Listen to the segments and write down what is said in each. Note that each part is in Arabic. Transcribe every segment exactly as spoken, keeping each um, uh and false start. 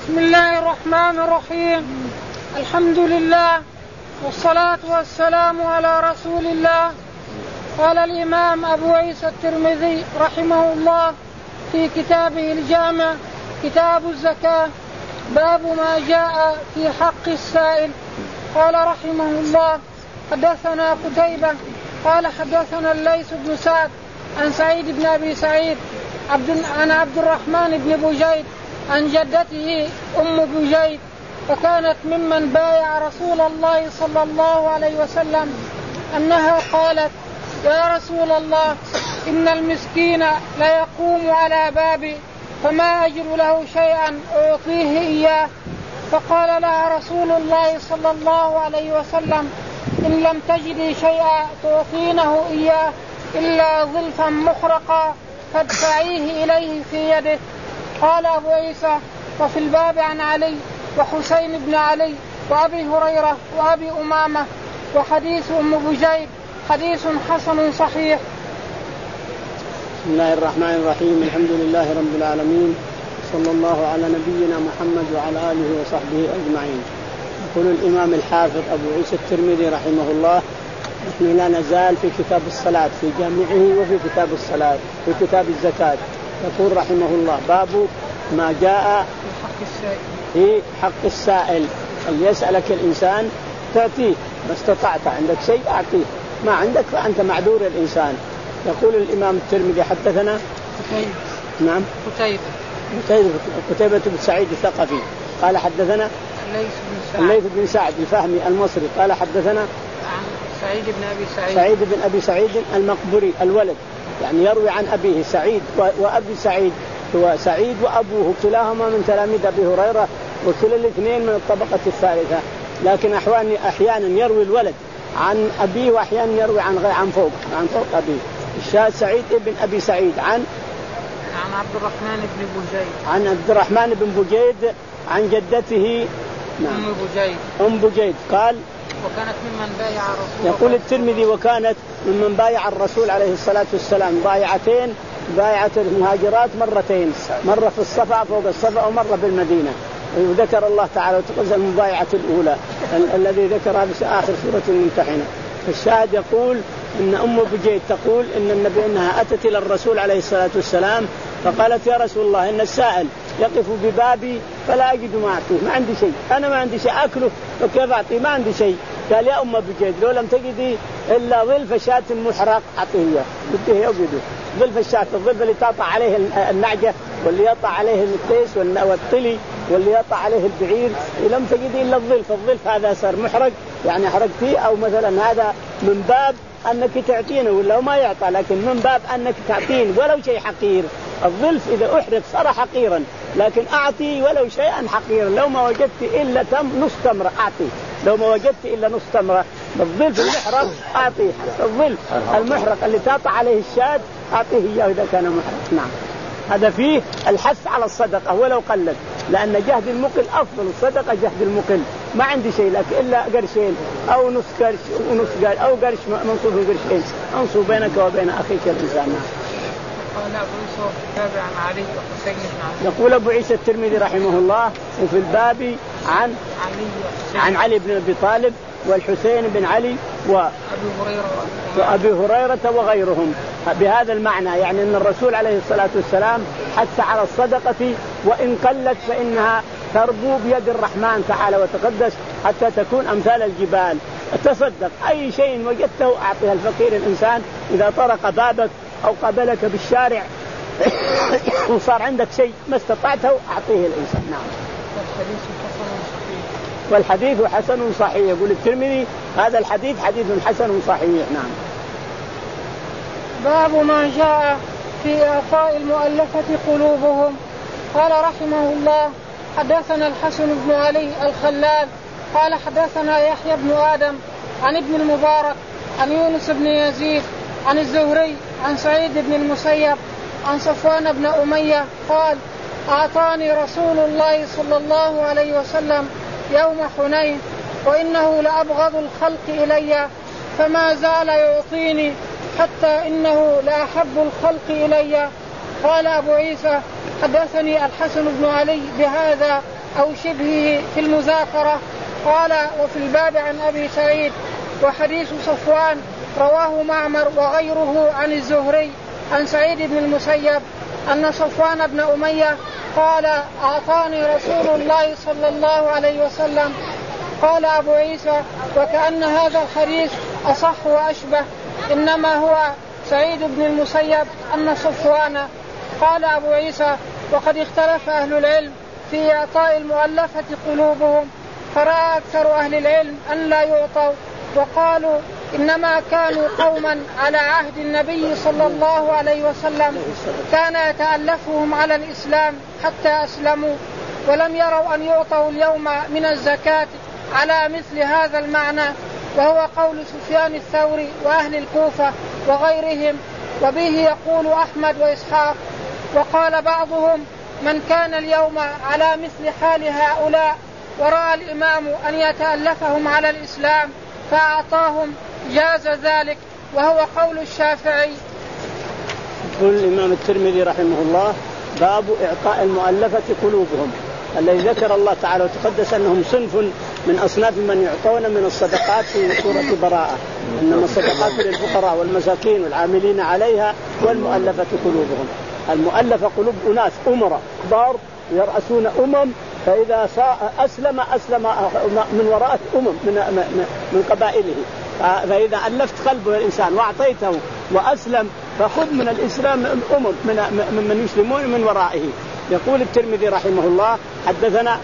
بسم الله الرحمن الرحيم. الحمد لله والصلاة والسلام على رسول الله. قال الإمام أبو عيسى الترمذي رحمه الله في كتابه الجامع كتاب الزكاة باب ما جاء في حق السائل. قال رحمه الله حدثنا قتيبة قال حدثنا الليث بن سعد عن سعيد بن أبي سعيد عن عبد الرحمن بن بجيد عن جدته أم بجيد وكانت ممن بايع رسول الله صلى الله عليه وسلم أنها قالت: يا رسول الله، إن المسكين لا يقوم على بابي فما أجر له شيئا أعطيه إياه. فقال لها رسول الله صلى الله عليه وسلم: إن لم تجدي شيئا تعطينه إياه إلا ظلفا مخرقا فادفعيه إليه في يده. قال أبو عيسى: وفي الباب عن علي وحسين بن علي وأبي هريرة وأبي أمامة وحديث أم بجيد حديث حسن صحيح. بسم الله الرحمن الرحيم. الحمد لله رب العالمين، صلى الله على نبينا محمد وعلى آله وصحبه أجمعين. يقول الإمام الحافظ أبو عيسى الترمذي رحمه الله: نحن لا نزال في كتاب الصلاة في جامعه وفي كتاب الصلاة في كتاب الزكاة. يقول رحمه الله: باب ما جاء في حق السائل. أن يسألك الإنسان تعطيه، ما استطعت عندك شيء أعطيه، ما عندك فأنت معذور الإنسان. يقول الإمام الترمذي: حدثنا قتيبة. نعم قتيبة قتيبة قتيبة بن سعيد الثقفي قال حدثنا الليث بن سعد الفهمي المصري قال حدثنا عن سعيد بن أبي سعيد سعيد بن أبي سعيد المقبري الولد، يعني يروي عن أبيه سعيد وأبي سعيد، هو سعيد وأبوه كلاهما من تلاميذ أبي هريرة وكل الاثنين من الطبقة الثالثة، لكن أحيانا يروي الولد عن أبيه وأحيانا يروي عن غير عن فوق عن فوق أبيه. الشاهد سعيد ابن أبي سعيد عن عن عبد الرحمن بن بجيد عن عبد الرحمن بن بجيد عن جدته نعم. أم بجيد أم بجيد قال: وكانت ممن بايع الرسول. يقول الترمذي: وكانت ممن بايع الرسول عليه الصلاة والسلام بايعتين، بايعة المهاجرات مرتين، مرة في الصفا فوق الصفا ومرة بالمدينة. وذكر الله تعالى وتقزل المبايعة الأولى الذي ذكرها في آخر سورة الممتحنة. الشاهد يقول إن أم بجيد تقول إن النبي إنها أتت إلى الرسول عليه الصلاة والسلام فقالت: يا رسول الله، إن السائل يقف ببابي فلا أجد ما أعطيه، ما عندي شيء، أنا ما عندي شيء أكله وكيف أعطيه، ما عندي شيء. قال: يا أم بجيد، لو لم تجدي إلا ظلف شاة محرق أعطيه، بده يوجده ظلف الشاة، الظلف اللي تقطع عليه النعجة واللي يقطع عليه القيس والطلي واللي يقطع عليه البعير، ولم تجدي إلا الظلف، الظلف هذا صار محرق يعني حرقتيه، أو مثلا هذا من باب أنك تعطينه ولا ما يعطى، لكن من باب أنك تعطين ولو شيء حقير. الظلف إذا أحرق صار حقيرا، لكن أعطي ولو شيئا حقيرا. لو ما وجدت إلا تم نص تمرة أعطي، لو ما وجدت إلا نص تمرة. الظلف المحرق أعطيه، الظلف المحرق اللي تقطع عليه الشاة أعطيه إياه إذا كان محرق. نعم، هذا فيه الحث على الصدقة ولو قلت، لأن جهد المقل أفضل. الصدقة جهد المقل، ما عندي شيء لك إلا قرشين أو نص قرش ونص قرش أو قرش منصوب قرشين، أنصب بينك وبين أخيك الإنسان. يقول أبو عيسى الترمذي رحمه الله: وفي الباب عن عن علي بن أبي طالب والحسين بن علي وأبي هريرة وغيرهم بهذا المعنى، يعني أن الرسول عليه الصلاة والسلام حث على الصدقة وإن قلت فإنها تربو بيد الرحمن تعالى وتقدس حتى تكون أمثال الجبال. تصدق أي شيء وجدته أعطيها الفقير. الإنسان إذا طرق بابك أو قابلك بالشارع وصار عندك شيء ما استطعته أعطيه الإنسان. نعم. والحديث حسن صحيح. يقول الترمذي: هذا الحديث حديث حسن صحيح. نعم. باب ما جاء في إعطاء المؤلفة قلوبهم. قال رحمه الله: حدثنا الحسن بن علي الخلال قال حدثنا يحيى بن آدم عن ابن المبارك عن يونس بن يزيد عن الزهري عن سعيد بن المسيب عن صفوان بن أمية قال: أعطاني رسول الله صلى الله عليه وسلم يوم حنين وإنه لأبغض الخلق إلي، فما زال يعطيني حتى إنه لأحب الخلق إلي. قال أبو عيسى: حدثني الحسن بن علي بهذا أو شبهه في المذاكرة. قال وفي الباب عن أبي سعيد. وحديث صفوان رواه معمر وغيره عن الزهري عن سعيد بن المسيب أن صفوان بن أمية قال أعطاني رسول الله صلى الله عليه وسلم. قال أبو عيسى وكأن هذا الحديث أصح وأشبه، إنما هو سعيد بن المسيب أن صفوان. قال أبو عيسى وقد اختلف أهل العلم في إعطاء المؤلفة قلوبهم، فرأى أكثر أهل العلم أن لا يعطوا، وقالوا إنما كانوا قوما على عهد النبي صلى الله عليه وسلم كان يتألفهم على الإسلام حتى أسلموا، ولم يروا أن يعطوا اليوم من الزكاة على مثل هذا المعنى، وهو قول سفيان الثوري وأهل الكوفة وغيرهم، وبه يقول أحمد وإسحاق. وقال بعضهم من كان اليوم على مثل حال هؤلاء ورأى الإمام أن يتألفهم على الإسلام فأعطاهم جاز ذلك، وهو قول الشافعي. يقول الإمام الترمذي رحمه الله باب إعطاء المؤلفة قلوبهم، الذي ذكر الله تعالى وتقدس أنهم صنف من أصناف من يعطون من الصدقات في سورة براءة، إنما الصدقات للفقراء والمساكين والعاملين عليها والمؤلفة قلوبهم. المؤلفة قلوب أناس أمراء كبار يرأسون أمم، فإذا أسلم أسلم من وراء أمم من من قبائله، فإذا ألفت قلبه الإنسان وأعطيته وأسلم فخذ من الإسلام أمم من من يسلمون من ورائه. يقول الترمذي رحمه الله حدثنا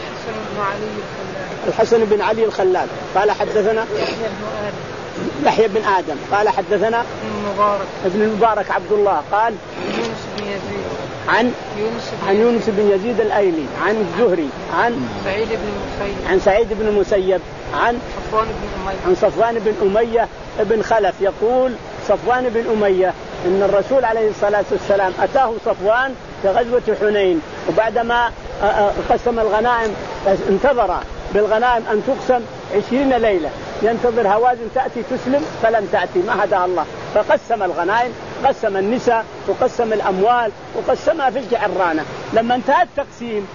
الحسن بن علي الخلال قال حدثنا يحيى بن آدم قال حدثنا ابن المبارك عبد الله قال عن عن يونس بن يزيد الأيلي عن الزهري عن سعيد بن المسيب عن سعيد بن المسيب عن صفوان بن أمية عن صفوان بن أمية بن خلف. يقول صفوان بن أمية إن الرسول عليه الصلاة والسلام أتاه صفوان في غزوة حنين، وبعدما قسم الغنائم انتظر بالغنائم أن تقسم عشرين ليلة، ينتظر هوازن تأتي تسلم فلم تأتي، ما هداها الله، فقسم الغنائم، قسم النساء وقسم الأموال وقسمها في الجعرانة. لما انتهى التقسيم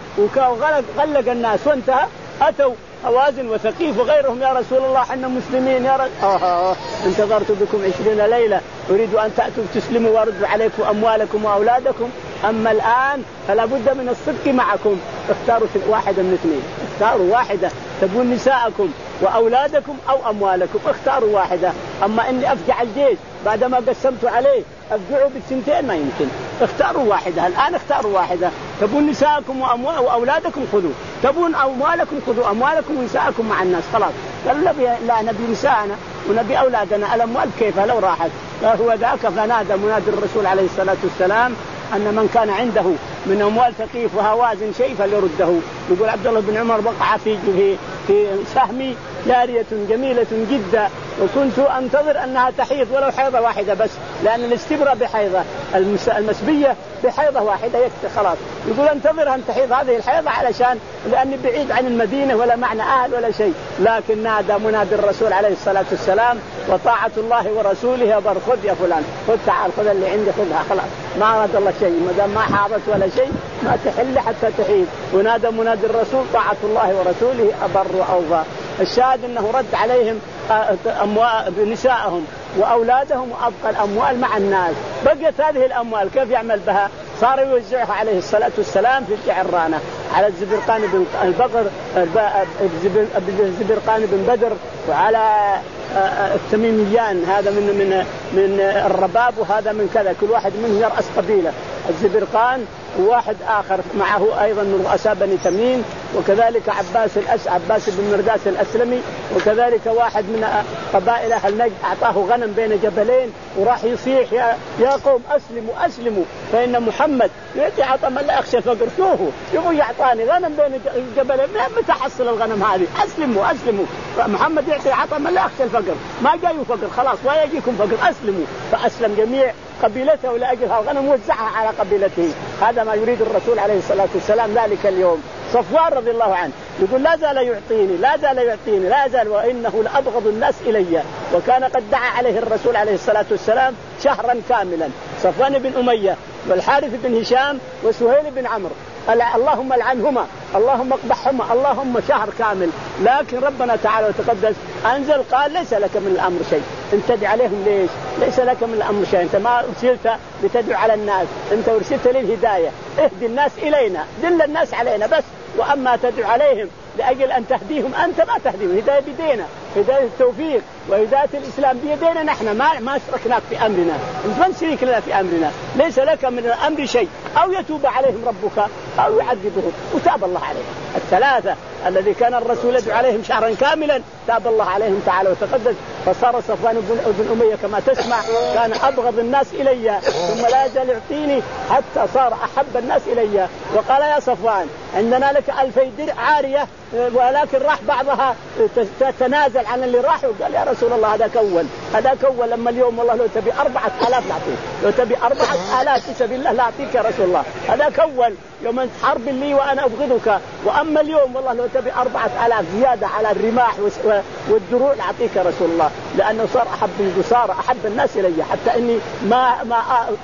وغلق الناس وانتهى أتوا هوازن وثقيف وغيرهم يا رسول الله حنا مسلمين يا رسول آه آه انتظرت بكم عشرين ليلة أريد أن تأتوا تسلموا وردوا عليكم أموالكم وأولادكم، أما الآن فلا بد من الصدق معكم، اختاروا واحدة من اثنين، اختاروا واحدة تبون نساءكم وأولادكم أو أموالكم، اختاروا واحدة. أما إني أفجع الجيش بعدما قسمت عليه أفجعوا بالسنتين ما يمكن، اختاروا واحدة الآن، اختاروا واحدة، تبون نساءكم وأولادكم خذوا، تبون أموالكم خذوا أموالكم ونساءكم مع الناس خلاص. قال لا نبي نساءنا ونبي أولادنا، الأموال كيف لو راحت؟ هو ذاك فنادى منادي الرسول عليه الصلاة والسلام أن من كان عنده من أموال ثقيف وهوازن شيء فليرده. يقول عبد الله بن عمر وقع في في سهمي جارية جميلة جدا، وكنت أنتظر أنها تحيض ولو حيضة واحدة بس، لأن الاستبرة بحيضة، المسبية بحيضة واحدة يكفي خلاص. يقول أنتظر أن تحيض هذه الحيضة علشان لأني بعيد عن المدينة ولا معنى أهل ولا شيء، لكن نادى منادي الرسول عليه الصلاة والسلام وطاعة الله ورسوله بر خذ يا فلان خذ تعال خذ اللي عندي خذها خلاص، ما أراد الله شيء، ما دام ما حاضت ولا شيء ما تحل حتى تحيض. ونادى منادي الرسول طاعة الله ورسوله أبر وأوفى. الشاهد أنه رد عليهم أموال نساءهم وأولادهم وأبقى الأموال مع الناس. بقيت هذه الأموال كيف يعمل بها؟ صار يوزعها عليه الصلاة والسلام في الجعرانة على الزبرقان بن البقر الزبرقان بن بدر وعلى التميميان، هذا من من من الرباب وهذا من كذا، كل واحد منهم يرأس قبيلة. الزبرقان وواحد آخر معه أيضا من رؤساء بني تميم، وكذلك عباس الأس عباس بن مرداس الأسلمي، وكذلك واحد من قبائل أهل نجد أعطاه غنم بين جبلين وراح يصيح يا, يا قوم أسلموا أسلموا فإن محمد يأتي عطى من لا يخشى الفقر. شوفوا يبغوا يعطاني غنم بين جبلين، متى حصل الغنم هذه؟ أسلموا أسلموا، محمد يعطي عطى من لا يخشى الفقر، ما جايوا فقر خلاص ولا يجيكم فقر، أسلموا. فأسلم جميع قبيلته لأجلها الغنم وزعها على قبيلته. هذا ما يريد الرسول عليه الصلاة والسلام ذلك اليوم. صفوان رضي الله عنه يقول لا زال يعطيني لا زال يعطيني لا زال وإنه لأبغض الناس إلي، وكان قد دعا عليه الرسول عليه الصلاة والسلام شهرا كاملا. صفوان بن أمية والحارث بن هشام وسهيل بن عمرو اللهم العنهما اللهم اقبحهما، اللهم شهر كامل. لكن ربنا تعالى وتقدس أنزل قال ليس لك من الأمر شيء. انت تدعي عليهم ليش؟ ليس لك من الأمر شيء. انت ما أرسلت لتدعو على الناس، انت أرسلت للهداية. اهدي الناس إلينا، دل الناس علينا بس. وأما تدعو عليهم لأجل أن تهديهم أنت ما تهديهم، هداية بيدينا، هداية التوفيق وهداية الإسلام بيدينا نحن، ما ما شركناك في أمرنا، أنت من شريك لنا في أمرنا. ليس لك من الأمر شيء، أو يتوب عليهم ربك أو يعذبهم، وتاب الله عليهم. الثلاثة الذي كان الرسول يدعو عليهم شهرا كاملا تاب الله عليهم تعالى وتقدس. فصار صفوان بن أمية كما تسمع كان أبغض الناس إلي ثم لا يزال يعطيني حتى صار أحب الناس إلي. وقال يا صفوان عندنا لك ألفي درع عارية ولكن راح بعضها تتنازل عن اللي راحوا. قال يا رسول الله هذا كول هذا كول لما اليوم والله لو تبي أربعة آلاف لا لو تبي أربعة آلاف في سبيل الله لا أعطيك يا رسول الله. هذا كول يوم أنت حرب لي وأنا أبغضك. وأما اليوم والله لو تبي أربعة آلاف زيادة على الرماح والدروع لا أعطيك يا رسول الله. لأنه صار أحب صار أحب الناس إلي حتى إني ما ما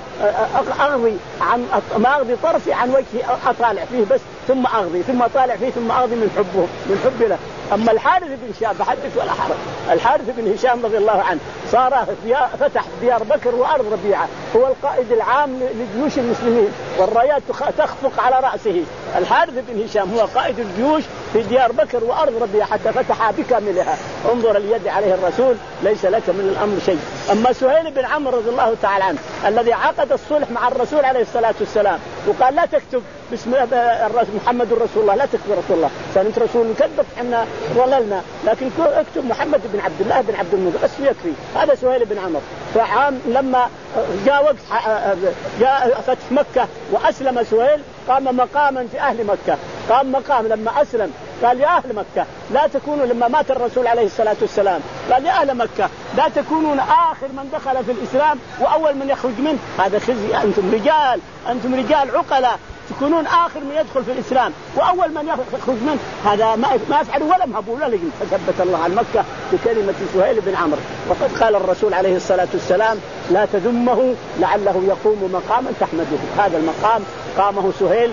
أغضي عن ما أغضي طرفي عن وجهي أطالع فيه بس ثم أغضي ثم أطالع فيه ثم أغضي من حبه من حب له. أما الحارث بن هشام بحدث ولا حرج. الحارث بن هشام رضي الله عنه صار فتح ديار بكر وأرض ربيعة، هو القائد العام لجيوش المسلمين والرايات تخفق على رأسه. الحارث بن هشام هو قائد الجيوش في ديار بكر وأرض ربيعة حتى فتحها بكاملها. انظر اليد عليه الرسول ليس لك من الأمر شيء. أما سهيل بن عمرو رضي الله تعالى عنه الذي عقد الصلح مع الرسول عليه الصلاة والسلام وقال لا تكتب باسم محمد رسول الله، لا تكتب رسول الله، كانت رسول كذب احنا ضللنا، لكن اكتب محمد بن عبد الله بن عبد المطلب بس يكفي. هذا سهيل بن عمرو. فعام لما جاء وقت جاء فتح مكة وأسلم سهيل قام مقاما في أهل مكة، قام مقام لما أسلم قال يا أهل مكة لا تكونوا لما مات الرسول عليه الصلاة والسلام قال يا أهل مكة لا تكونون آخر من دخل في الإسلام وأول من يخرج منه. هذا خزي، أنتم رجال أنتم رجال عقلاء تكونون آخر من يدخل في الإسلام وأول من يخرج منه. هذا ما ما يفعلوا ولا مهبوا ولا لقين. فثبت الله عن مكة بكلمة سهيل بن عمرو. وقد قال الرسول عليه الصلاة والسلام لا تذمه لعله يقوم مقاما تحمده. هذا المقام قامه سهيل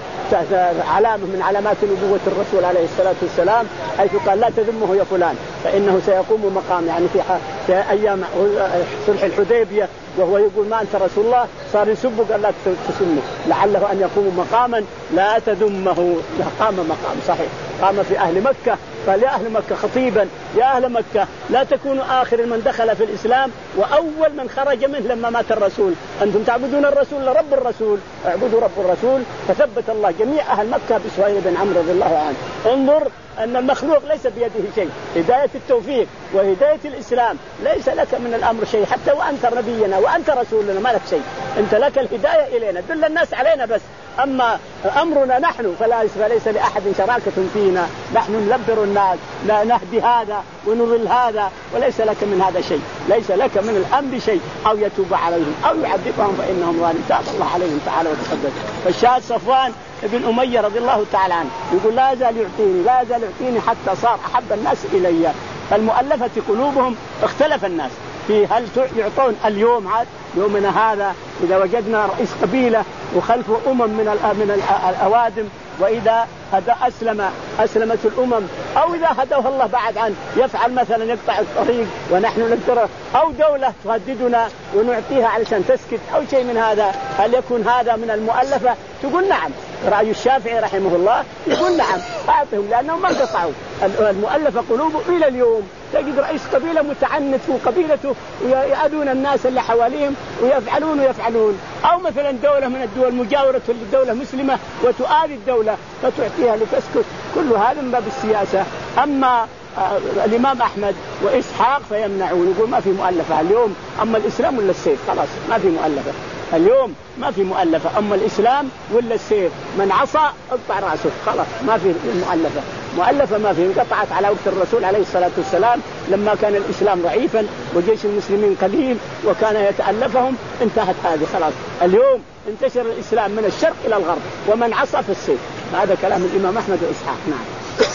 علامة من علامات نبوة الرسول عليه الصلاة والسلام حيث قال لا تذمه يا فلان فإنه سيقوم مقام. يعني في, في أيام صلح الحديبية وهو يقول ما أنت رسول الله صار يسبه قال لا تسمه لعله أن يقوم مقاما لا تذمه. قام مقام صحيح قام في أهل مكة قال يا أهل مكة خطيبا يا أهل مكة لا تكونوا آخر من دخل في الإسلام وأول من خرج منه لما مات الرسول. أنتم تعبدون الرسول لرب الرسول اعبدوا رب الرسول. فثبت الله جميع أهل مكة بسهيل بن عمرو رضي الله عنه. انظر أن المخلوق ليس بيده شيء. هداية التوفيق وهداية الإسلام ليس لك من الأمر شيء حتى وأنت نبينا وأنت رسولنا ما لك شيء. أنت لك الهداية إلينا دل الناس علينا بس. أما أمرنا نحن فليس لأحد شراكة فينا. نحن نلبر الناس لا نهدي هذا ونضل هذا وليس لك من هذا شيء. ليس لك من الأمر شيء أو يتوب عليهم أو يعذبهم فإنهم ظالمون. تاب الله عليهم تعالى وتقدس. فالشاهد صفوان ابن أمية رضي الله تعالى عنه يقول لا يزال يعطيني لا يزال يعطيني حتى صار أحب الناس إلي. المؤلفة قلوبهم اختلف الناس في هل يعطون اليوم عاد يومنا هذا إذا وجدنا رئيس قبيلة وخلفه أمم من من الأوادم وإذا هذا أسلم أسلمت الأمم أو إذا هدوه الله بعد عنه يفعل مثلا يقطع الطريق ونحن نقدر أو دولة تهددنا ونعطيها علشان تسكت أو شيء من هذا. هل يكون هذا من المؤلفة؟ تقول نعم. رأي الشافعي رحمه الله يقول نعم أعطهم لأنهم ما قطعوا. المؤلفة قلوبهم إلى اليوم تجد رئيس قبيلة متعنت وقبيلته ويأذون الناس اللي حواليهم ويفعلون ويفعلون أو مثلا دولة من الدول مجاورة للدولة مسلمة وتؤذي الدولة فتعطيها لتسكت. كل هذا من باب السياسة. أما الإمام أحمد وإسحاق فيمنعون يقول ما في مؤلفة اليوم. أما الإسلام ولا السيف خلاص ما في مؤلفة اليوم ما في مؤلفة. أما الإسلام ولا السيف من عصى اقطع رأسه خلاص ما في مؤلفة. مؤلفة ما في. انقطعت على وقت الرسول عليه الصلاة والسلام لما كان الإسلام ضعيفا وجيش المسلمين قليل وكان يتألفهم انتهت هذه خلاص. اليوم انتشر الإسلام من الشرق إلى الغرب ومن عصى في السيف. هذا كلام الإمام أحمد وإسحاق. نعم.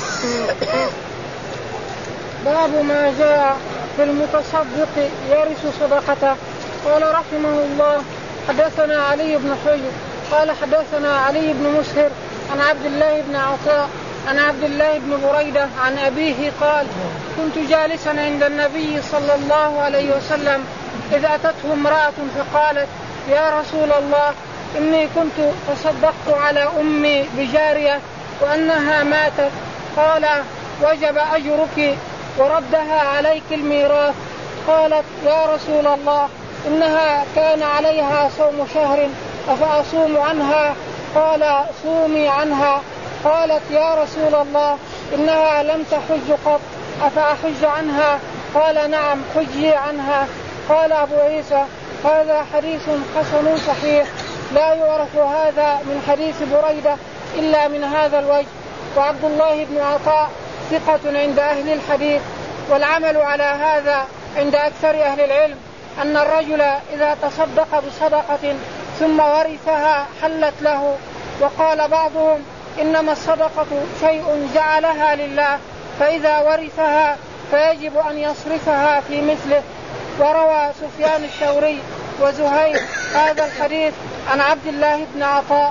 باب ما جاء في المتصدق يرث صدقته. قال رحمه الله حدثنا علي بن حجر قال حدثنا علي بن مسهر عن عبد الله بن عطاء عن عبد الله بن بريدة عن أبيه قال كنت جالسا عند النبي صلى الله عليه وسلم إذ أتته امرأة فقالت يا رسول الله إني كنت تصدقت على أمي بجارية وأنها ماتت. قال وجب أجرك وردها عليك الميراث. قالت يا رسول الله إنها كان عليها صوم شهر أفأصوم عنها؟ قال صومي عنها. قالت يا رسول الله إنها لم تحج قط أفأحج عنها؟ قال نعم حجي عنها. قال أبو عيسى هذا حديث حسن صحيح لا يعرف هذا من حديث بريدة إلا من هذا الوجه. وعبد الله بن عطاء ثقة عند أهل الحديث. والعمل على هذا عند أكثر أهل العلم أن الرجل إذا تصدق بصدقة ثم ورثها حلت له. وقال بعضهم إنما الصدقة شيء جعلها لله فإذا ورثها فيجب أن يصرفها في مثله. وروى سفيان الثوري وزهير هذا الحديث عن عبد الله بن عطاء.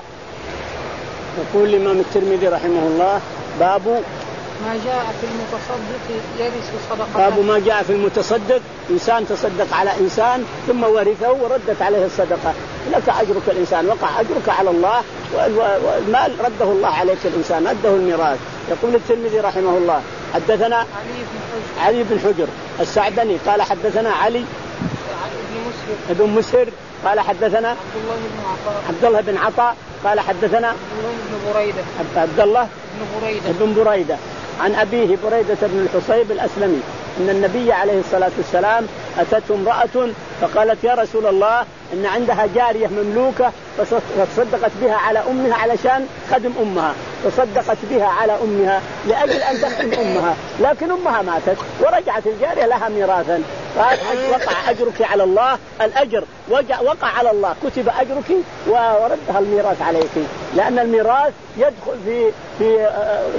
يقول الإمام الترمذي رحمه الله باب ما جاء في المتصدق يرث صدقة. باب ما جاء في المتصدق إنسان تصدق على إنسان ثم ورثه وردت عليه الصدقة لك أجرك الإنسان وقع أجرك على الله والمال رده الله عليك الإنسان رده الميراث. يقول الترمذي رحمه الله حدثنا علي بن حجر, علي بن حجر السعدني قال حدثنا علي بن مسهر قال حدثنا عبد الله بن عطاء عبد الله بن عطاء قال حدثنا عبد الله بن بريدة عبد الله بن بريدة بن بريدة عن أبيه بريدة بن الحصيب الأسلمي أن النبي عليه الصلاة والسلام أتته امرأة فقالت يا رسول الله إن عندها جارية مملوكة فتصدقت بها على أمها علشان خدم أمها تصدقت بها على أمها لأجل أن تخدم أمها لكن أمها ماتت ورجعت الجارية لها ميراثا. قال وقع أجرك على الله الأجر وقع على الله كتب أجرك وردها الميراث عليك لأن الميراث يدخل في في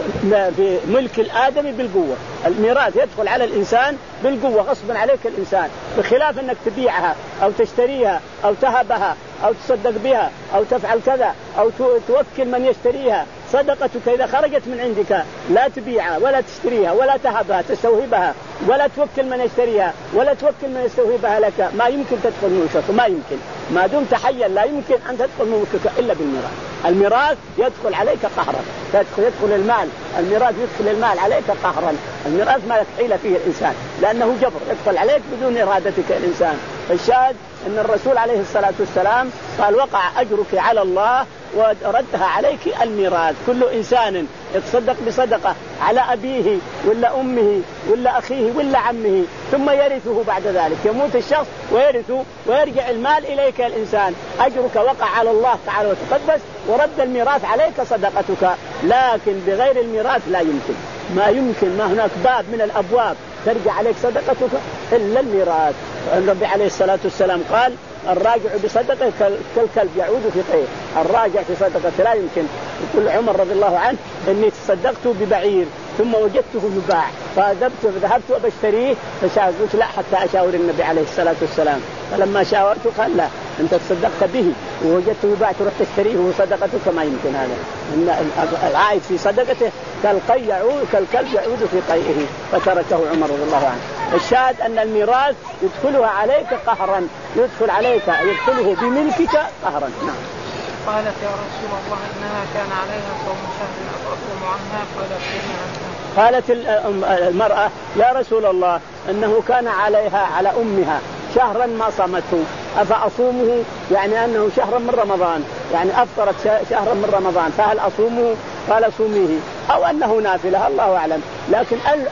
في ملك الآدمي بالقوة. الميراث يدخل على الإنسان بالقوة غصبا عليك الإنسان بخلاف أنك تبيعها أو تشتريها أو تهبها أو تصدق بها أو تفعل كذا أو توكل من يشتريها. صدقتك إذا خرجت من عندك لا تبيعها ولا تشتريها ولا تهبها تستوهبها ولا توكل من يشتريها ولا توكل من يستوهبها لك ما يمكن تدخل ملكك ما يمكن ما دمت حيا لا يمكن أن تدخل ملكك إلا بالميراث. الميراث يدخل عليك قهرا يدخل, يدخل المال الميراث يدخل المال عليك قهرا. الميراث ما يحيل فيه الإنسان لأنه جبر يدخل عليك بدون إرادتك الإنسان. الشاهد أن الرسول عليه الصلاة والسلام قال وقع أجرك على الله وردها عليك الميراث. كل إنسان يتصدق بصدقة على أبيه ولا أمه ولا أخيه ولا عمه ثم يرثه بعد ذلك يموت الشخص ويرثه ويرجع المال إليك الإنسان أجرك وقع على الله تعالى وتقدس ورد الميراث عليك صدقتك. لكن بغير الميراث لا يمكن ما يمكن ما هناك باب من الأبواب ترجع عليك صدقتك إلا الميراث. النبي عليه الصلاة والسلام قال الراجع بصدقه كالكلب يعود في قيه. الراجع في صدقه لا يمكن. يقول عمر رضي الله عنه إني تصدقت ببعير ثم وجدته يباع فذهبت ذهبت أبشتريه فشاورت لا حتى أشاور النبي عليه الصلاة والسلام فلما شاورته قال لا أنت تصدقت به ووجدته يباع تروح تشتريه وصدقتك ما يمكن هذا. إن العائد في صدقته كالقي يعود كالكلب يعود في قيئه فتركه عمر رضي الله عنه. الشاهد أن الميراث يدخلها عليك قهرا يدخل عليك يدخله بملكك قهرا. نعم. قالت يا رسول الله إنها كان عليها صوم شهر أفأصوم عنها؟ قال صومي عنها. قالت المرأة يا رسول الله أنه كان عليها على أمها شهرا ما صامته أفأصومه يعني أنه شهرا من رمضان يعني أفطرت شهرا من رمضان فهل أصومه؟ قال صوميه أو أنه نافلة الله أعلم. لكن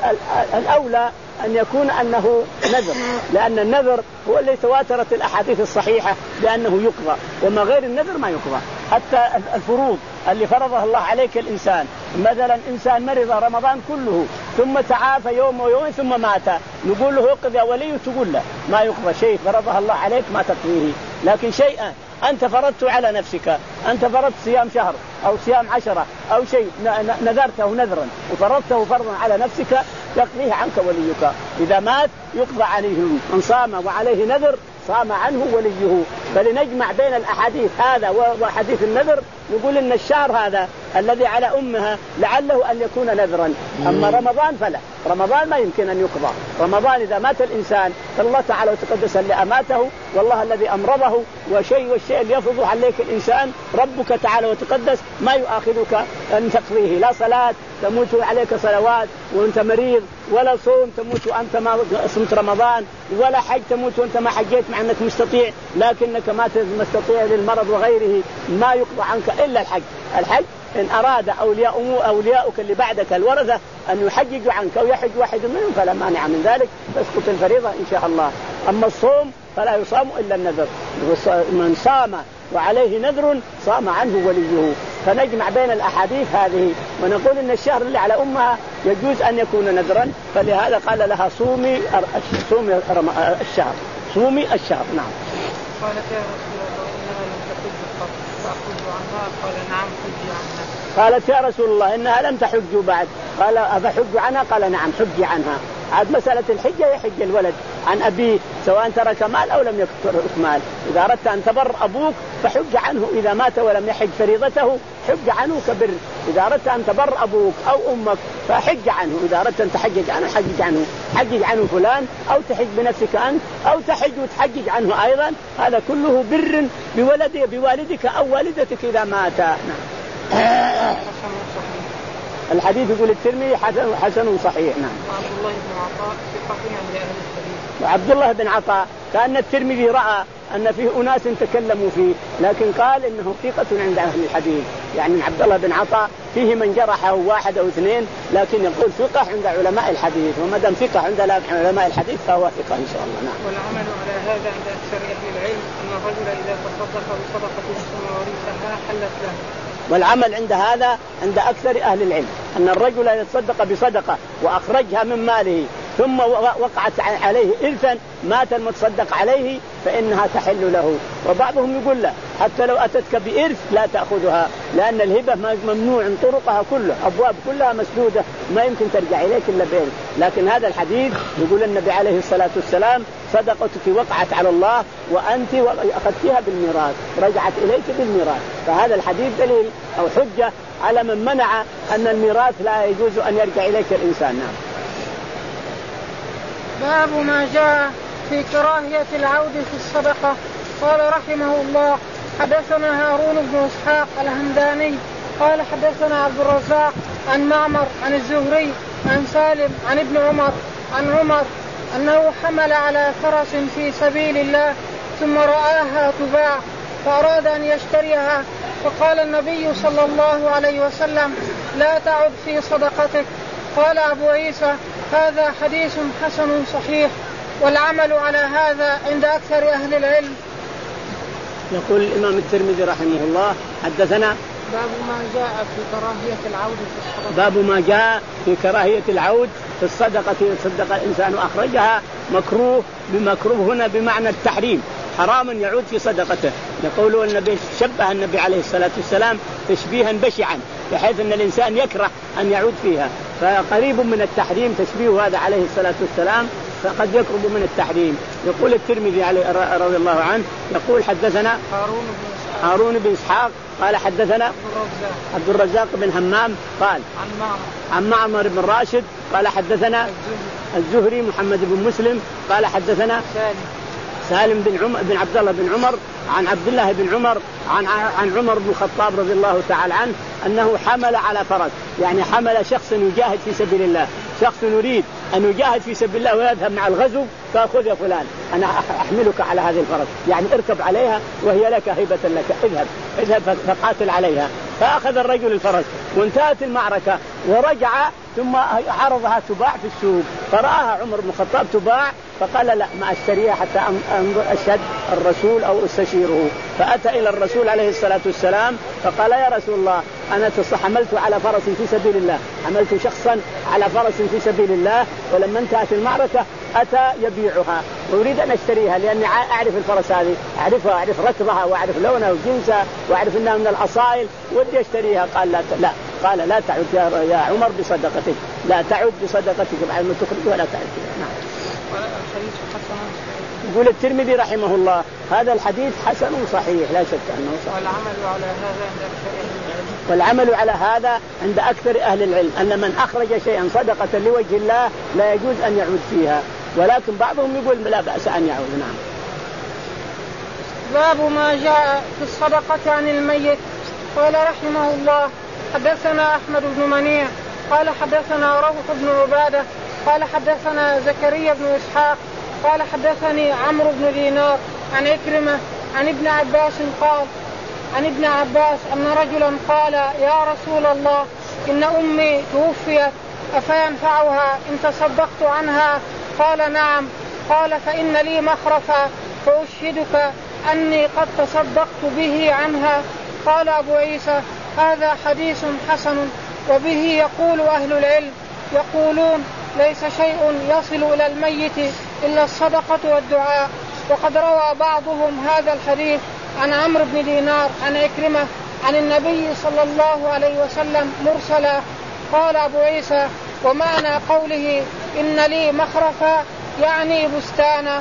الأولى أن يكون أنه نذر لأن النذر هو اللي تواترت الأحاديث الصحيحة بأنه يقضى وما غير النذر ما يقضى. حتى الفروض اللي فرضها الله عليك الإنسان مثلا إنسان مرض رمضان كله ثم تعافى يوم ويوم ثم مات نقول له يقضي ولي تقول له ما يقضى شيء فرضها الله عليك ما تقضيه. لكن شيئا أنت فرضته على نفسك أنت فرضت صيام شهر أو صيام عشرة أو شيء نذرته نذرا وفرضته فرضا على نفسك يقضيه عنك وليك. إذا مات يقضى عليه من صام وعليه نذر صام عنه وليه. فلنجمع بين الأحاديث هذا وحديث النذر يقول إن الشهر هذا الذي على أمها لعله أن يكون نذرا. أما رمضان فلا، رمضان ما يمكن أن يقضى. رمضان إذا مات الإنسان فالله تعالى وتقدس اللي أماته والله الذي أمرضه وشيء والشيء اللي يفرض عليك الإنسان ربك تعالى وتقدس ما يؤاخذك أن تقضيه، لا صلاة تموت عليك صلوات وأنت مريض، ولا صوم تموت وأنت ما صمت رمضان، ولا حج تموت وأنت ما حجيت مع أنك مستطيع لكنك ما تستطيع للمرض وغيره، ما يقضى عنك إلا الحج. الحج إن أراد أولياء أولياؤك اللي بعدك الورثة أن يحججوا عنك أو يحج واحد منهم فلا مانع من ذلك، تسقط الفريضة إن شاء الله. أما الصوم فلا يصام إلا النذر، من صام وعليه نذر صام عنه وليه. فنجمع بين الأحاديث هذه ونقول إن الشهر اللي على أمها يجوز أن يكون نذرا، فلهذا قال لها صومي صومي الشهر، صومي الشهر. نعم. قالت يا رسول الله إنها لم تحج قط فأحج عنها؟ قال نعم حجي عنها. قالت يا رسول الله إنها لم تحج بعد، قال أفحج عنها؟ قال نعم حجي عنها. عاد مسألة الحجة يحج الولد عن أبيه سواء ترك مال أو لم يترك مال. إذا أردت أن تبر أبوك فحج عنه إذا مات ولم يحج فريضته، حج عنه كبر. إذا أردت أن تبر أبوك أو أمك فحج عنه، إذا أردت أن تحجج عنه حجج عنه، حجج عنه فلان أو تحج بنفسك أنت أو تحج وتحجج عنه أيضا، هذا كله بر بولد بوالدك أو والدتك إذا مات. نعم. الحديث يقول الترمذي حسن حسن صحيح. نعم. عبد الله بن عطاء ثقة عند أهل الحديث. وعبد الله بن عطاء كأن الترمذي رأى أن فيه أناس تكلموا فيه لكن قال إنه ثقة عند أهل الحديث، يعني عبد الله بن عطاء فيه من جرحه واحد أو اثنين لكن يقول ثقة عند علماء الحديث، وما دام ثقة عند علماء الحديث فهو ثقة إن شاء الله. نعم. والعمل على هذا عند أكثر أهل العلم أن الرجل إذا تصدق بصدقة ثم ورثها حلت له. والعمل عند هذا عند أكثر أهل العلم أن الرجل يتصدق بصدقة وأخرجها من ماله ثم وقعت عليه إرثا مات المتصدق عليه فإنها تحل له. وبعضهم يقول له حتى لو أتتك بإرث لا تأخذها لأن الهبة ممنوع طرقها كلها، أبواب كلها مسدودة ما يمكن ترجع إليك إلا بإرث. لكن هذا الحديث يقول النبي عليه الصلاة والسلام صدقتك وقعت على الله وأنت أخذتها بالميراث رجعت إليك بالميراث. فهذا الحديث دليل أو حجة على من منع أن الميراث لا يجوز أن يرجع إليك الإنسان. نعم. باب ما جاء في كراهية العود في الصدقة. قال رحمه الله حدثنا هارون بن إسحاق الهمداني قال حدثنا عبد الرزاق عن معمر عن الزهري عن سالم عن ابن عمر عن عمر أنه حمل على فرس في سبيل الله ثم رآها تباع فأراد أن يشتريها فقال النبي صلى الله عليه وسلم لا تعد في صدقتك. قال أبو عيسى هذا حديث حسن صحيح والعمل على هذا عند أكثر أهل العلم. يقول الإمام الترمذي رحمه الله حدثنا باب ما جاء في كراهية العود في الصدقة. باب ما جاء في كراهية العود في الصدقة تصدق الإنسان وأخرجها مكروه. بمكروه هنا بمعنى التحريم، حرام يعود في صدقته. يقول النبي شبه النبي عليه الصلاة والسلام تشبيها بشعا بحيث أن الإنسان يكره أن يعود فيها، فقريب من التحريم تشبيه هذا عليه الصلاة والسلام فقد يقرب من التحريم. يقول الترمذي عليه رضي الله عنه يقول حدثنا هارون بن هارون بن إسحاق قال حدثنا عبد الرزاق بن همام قال عن معمر عن معمر بن راشد قال حدثنا الزهري محمد بن مسلم قال حدثنا سالم سالم بن عمر بن عبد الله بن عمر عن عبد الله بن عمر عن عن عمر بن الخطاب رضي الله تعالى عنه أنه حمل على فرس، يعني حمل شخص يجاهد في سبيل الله، شخص يريد أن يجاهد في سبيل الله ويذهب مع الغزو فأخذ يا فلان أنا أحملك على هذه الفرس، يعني اركب عليها وهي لك هبة لك، اذهب اذهب فقاتل عليها. فأخذ الرجل الفرس وانتهت المعركة ورجع ثم عرضها تباع في السوق فرآها عمر بن الخطاب تباع فقال لا ما أشتريها حتى أنظر أشهد الرسول أو أستشيره. فأتى إلى الرسول عليه الصلاة والسلام فقال يا رسول الله أنا حملت على فرس في سبيل الله، حملت شخصا على فرس في سبيل الله ولما انتهت المعركة أتى يبيعها وأريد أن أشتريها لأني أعرف الفرس هذه، أعرفها أعرف ركضها وأعرف لونها وجنسها وأعرف أنها من الأصائل ودي أشتريها. قال لا لا قال لا تعد يا عمر بصدقتك، لا تعد بصدقتك بعد ما تخرجها لا تعد. نعم. الحديث حسن. يقول الترمذي رحمه الله هذا الحديث حسن صحيح لا شك أنه صحيح. والعمل على هذا عند أكثر أهل العلم. والعمل على هذا عند أكثر أهل العلم أن من أخرج شيئا صدقة لوجه الله لا يجوز أن يعود فيها، ولكن بعضهم يقول لا بأس أن يعود. نعم. باب ما جاء في الصدقة عن الميت. قال رحمه الله حدثنا أحمد بن منيع قال حدثنا روح بن عبادة قال حدثنا زكريا بن إسحاق قال حدثني عمرو بن دينار عن عكرمة عن ابن عباس قال عن ابن عباس أن رجلا قال يا رسول الله إن أمي توفيت أفينفعها إن تصدقت عنها؟ قال نعم. قال فإن لي مخرفا فأشهدك أني قد تصدقت به عنها. قال أبو عيسى هذا حديث حسن وبه يقول أهل العلم، يقولون ليس شيء يصل إلى الميت إلا الصدقة والدعاء. وقد روى بعضهم هذا الحديث عن عمرو بن دينار عن عكرمة عن النبي صلى الله عليه وسلم مرسلا. قال أبو عيسى ومعنى قوله إن لي مخرفا يعني بستانا.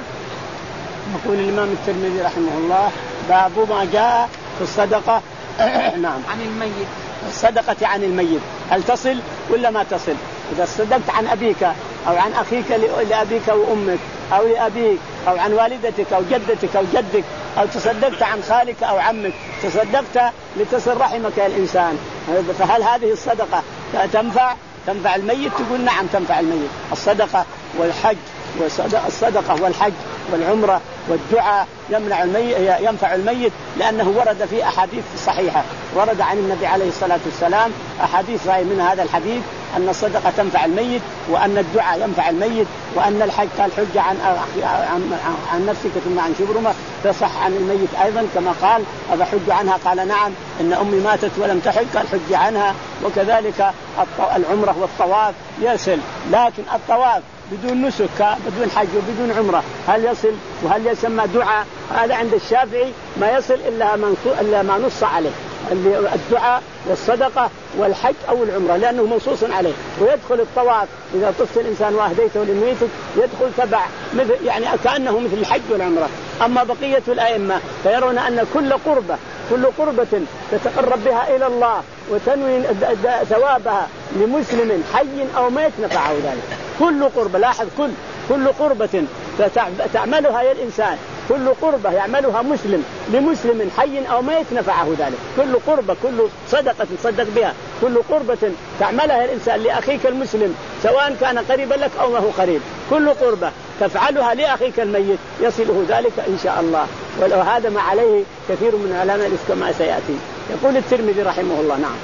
يقول الإمام الترمذي رحمه الله باب ما جاء في الصدقة نعم عن الميت. الصدقة عن الميت هل تصل ولا ما تصل؟ إذا صدقت عن أبيك أو عن أخيك لأبيك وأمك أو لأبيك أو عن والدتك أو جدتك أو جدك أو تصدقت عن خالك أو عمك تصدقت لتصل رحمك يا الإنسان، فهل هذه الصدقة تنفع تنفع الميت؟ تقول نعم تنفع الميت. الصدقة والحج والصدقة والحج والعمرة والدعاء يمنع الميت ينفع الميت لأنه ورد في أحاديث صحيحة، ورد عن النبي عليه الصلاة والسلام أحاديث صحيحة من هذا الحديث أن الصدقة تنفع الميت وأن الدعاء ينفع الميت وأن الحج الحج عن عن, عن نفسك ثم عن شبرمة تصح عن الميت أيضا كما قال أبحج عنها؟ قال نعم. إن أمي ماتت ولم تحج قال حج عنها. وكذلك العمرة والطواف يصل، لكن الطواف بدون نسك بدون حج وبدون عمرة هل يصل وهل يسمى دعاء؟ هذا عند الشافعي ما يصل إلا, إلا ما نص عليه الدعاء والصدقة والحج أو العمرة لأنه منصوص عليه. ويدخل الطواف إذا طفت الإنسان وأهديته لميتك يدخل تبع مثل يعني كأنه مثل الحج والعمرة. أما بقية الأئمة فيرون أن كل قربة كل قربة تتقرب بها إلى الله وتنوي ثوابها لمسلم حي أو ميت نفعه ذلك. كل قربة لاحظ كل كل قربة تعملها يا الإنسان كل قربة يعملها مسلم لمسلم حي أو ميت نفعه ذلك. كل قربة كل صدقة تصدق بها كل قربة تعملها الإنسان لأخيك المسلم سواء كان قريبا لك أو ما هو قريب كل قربة تفعلها لأخيك الميت يصله ذلك إن شاء الله. وهذا ما عليه كثير من علماء كما سيأتي. يقول الترمذي رحمه الله نعم.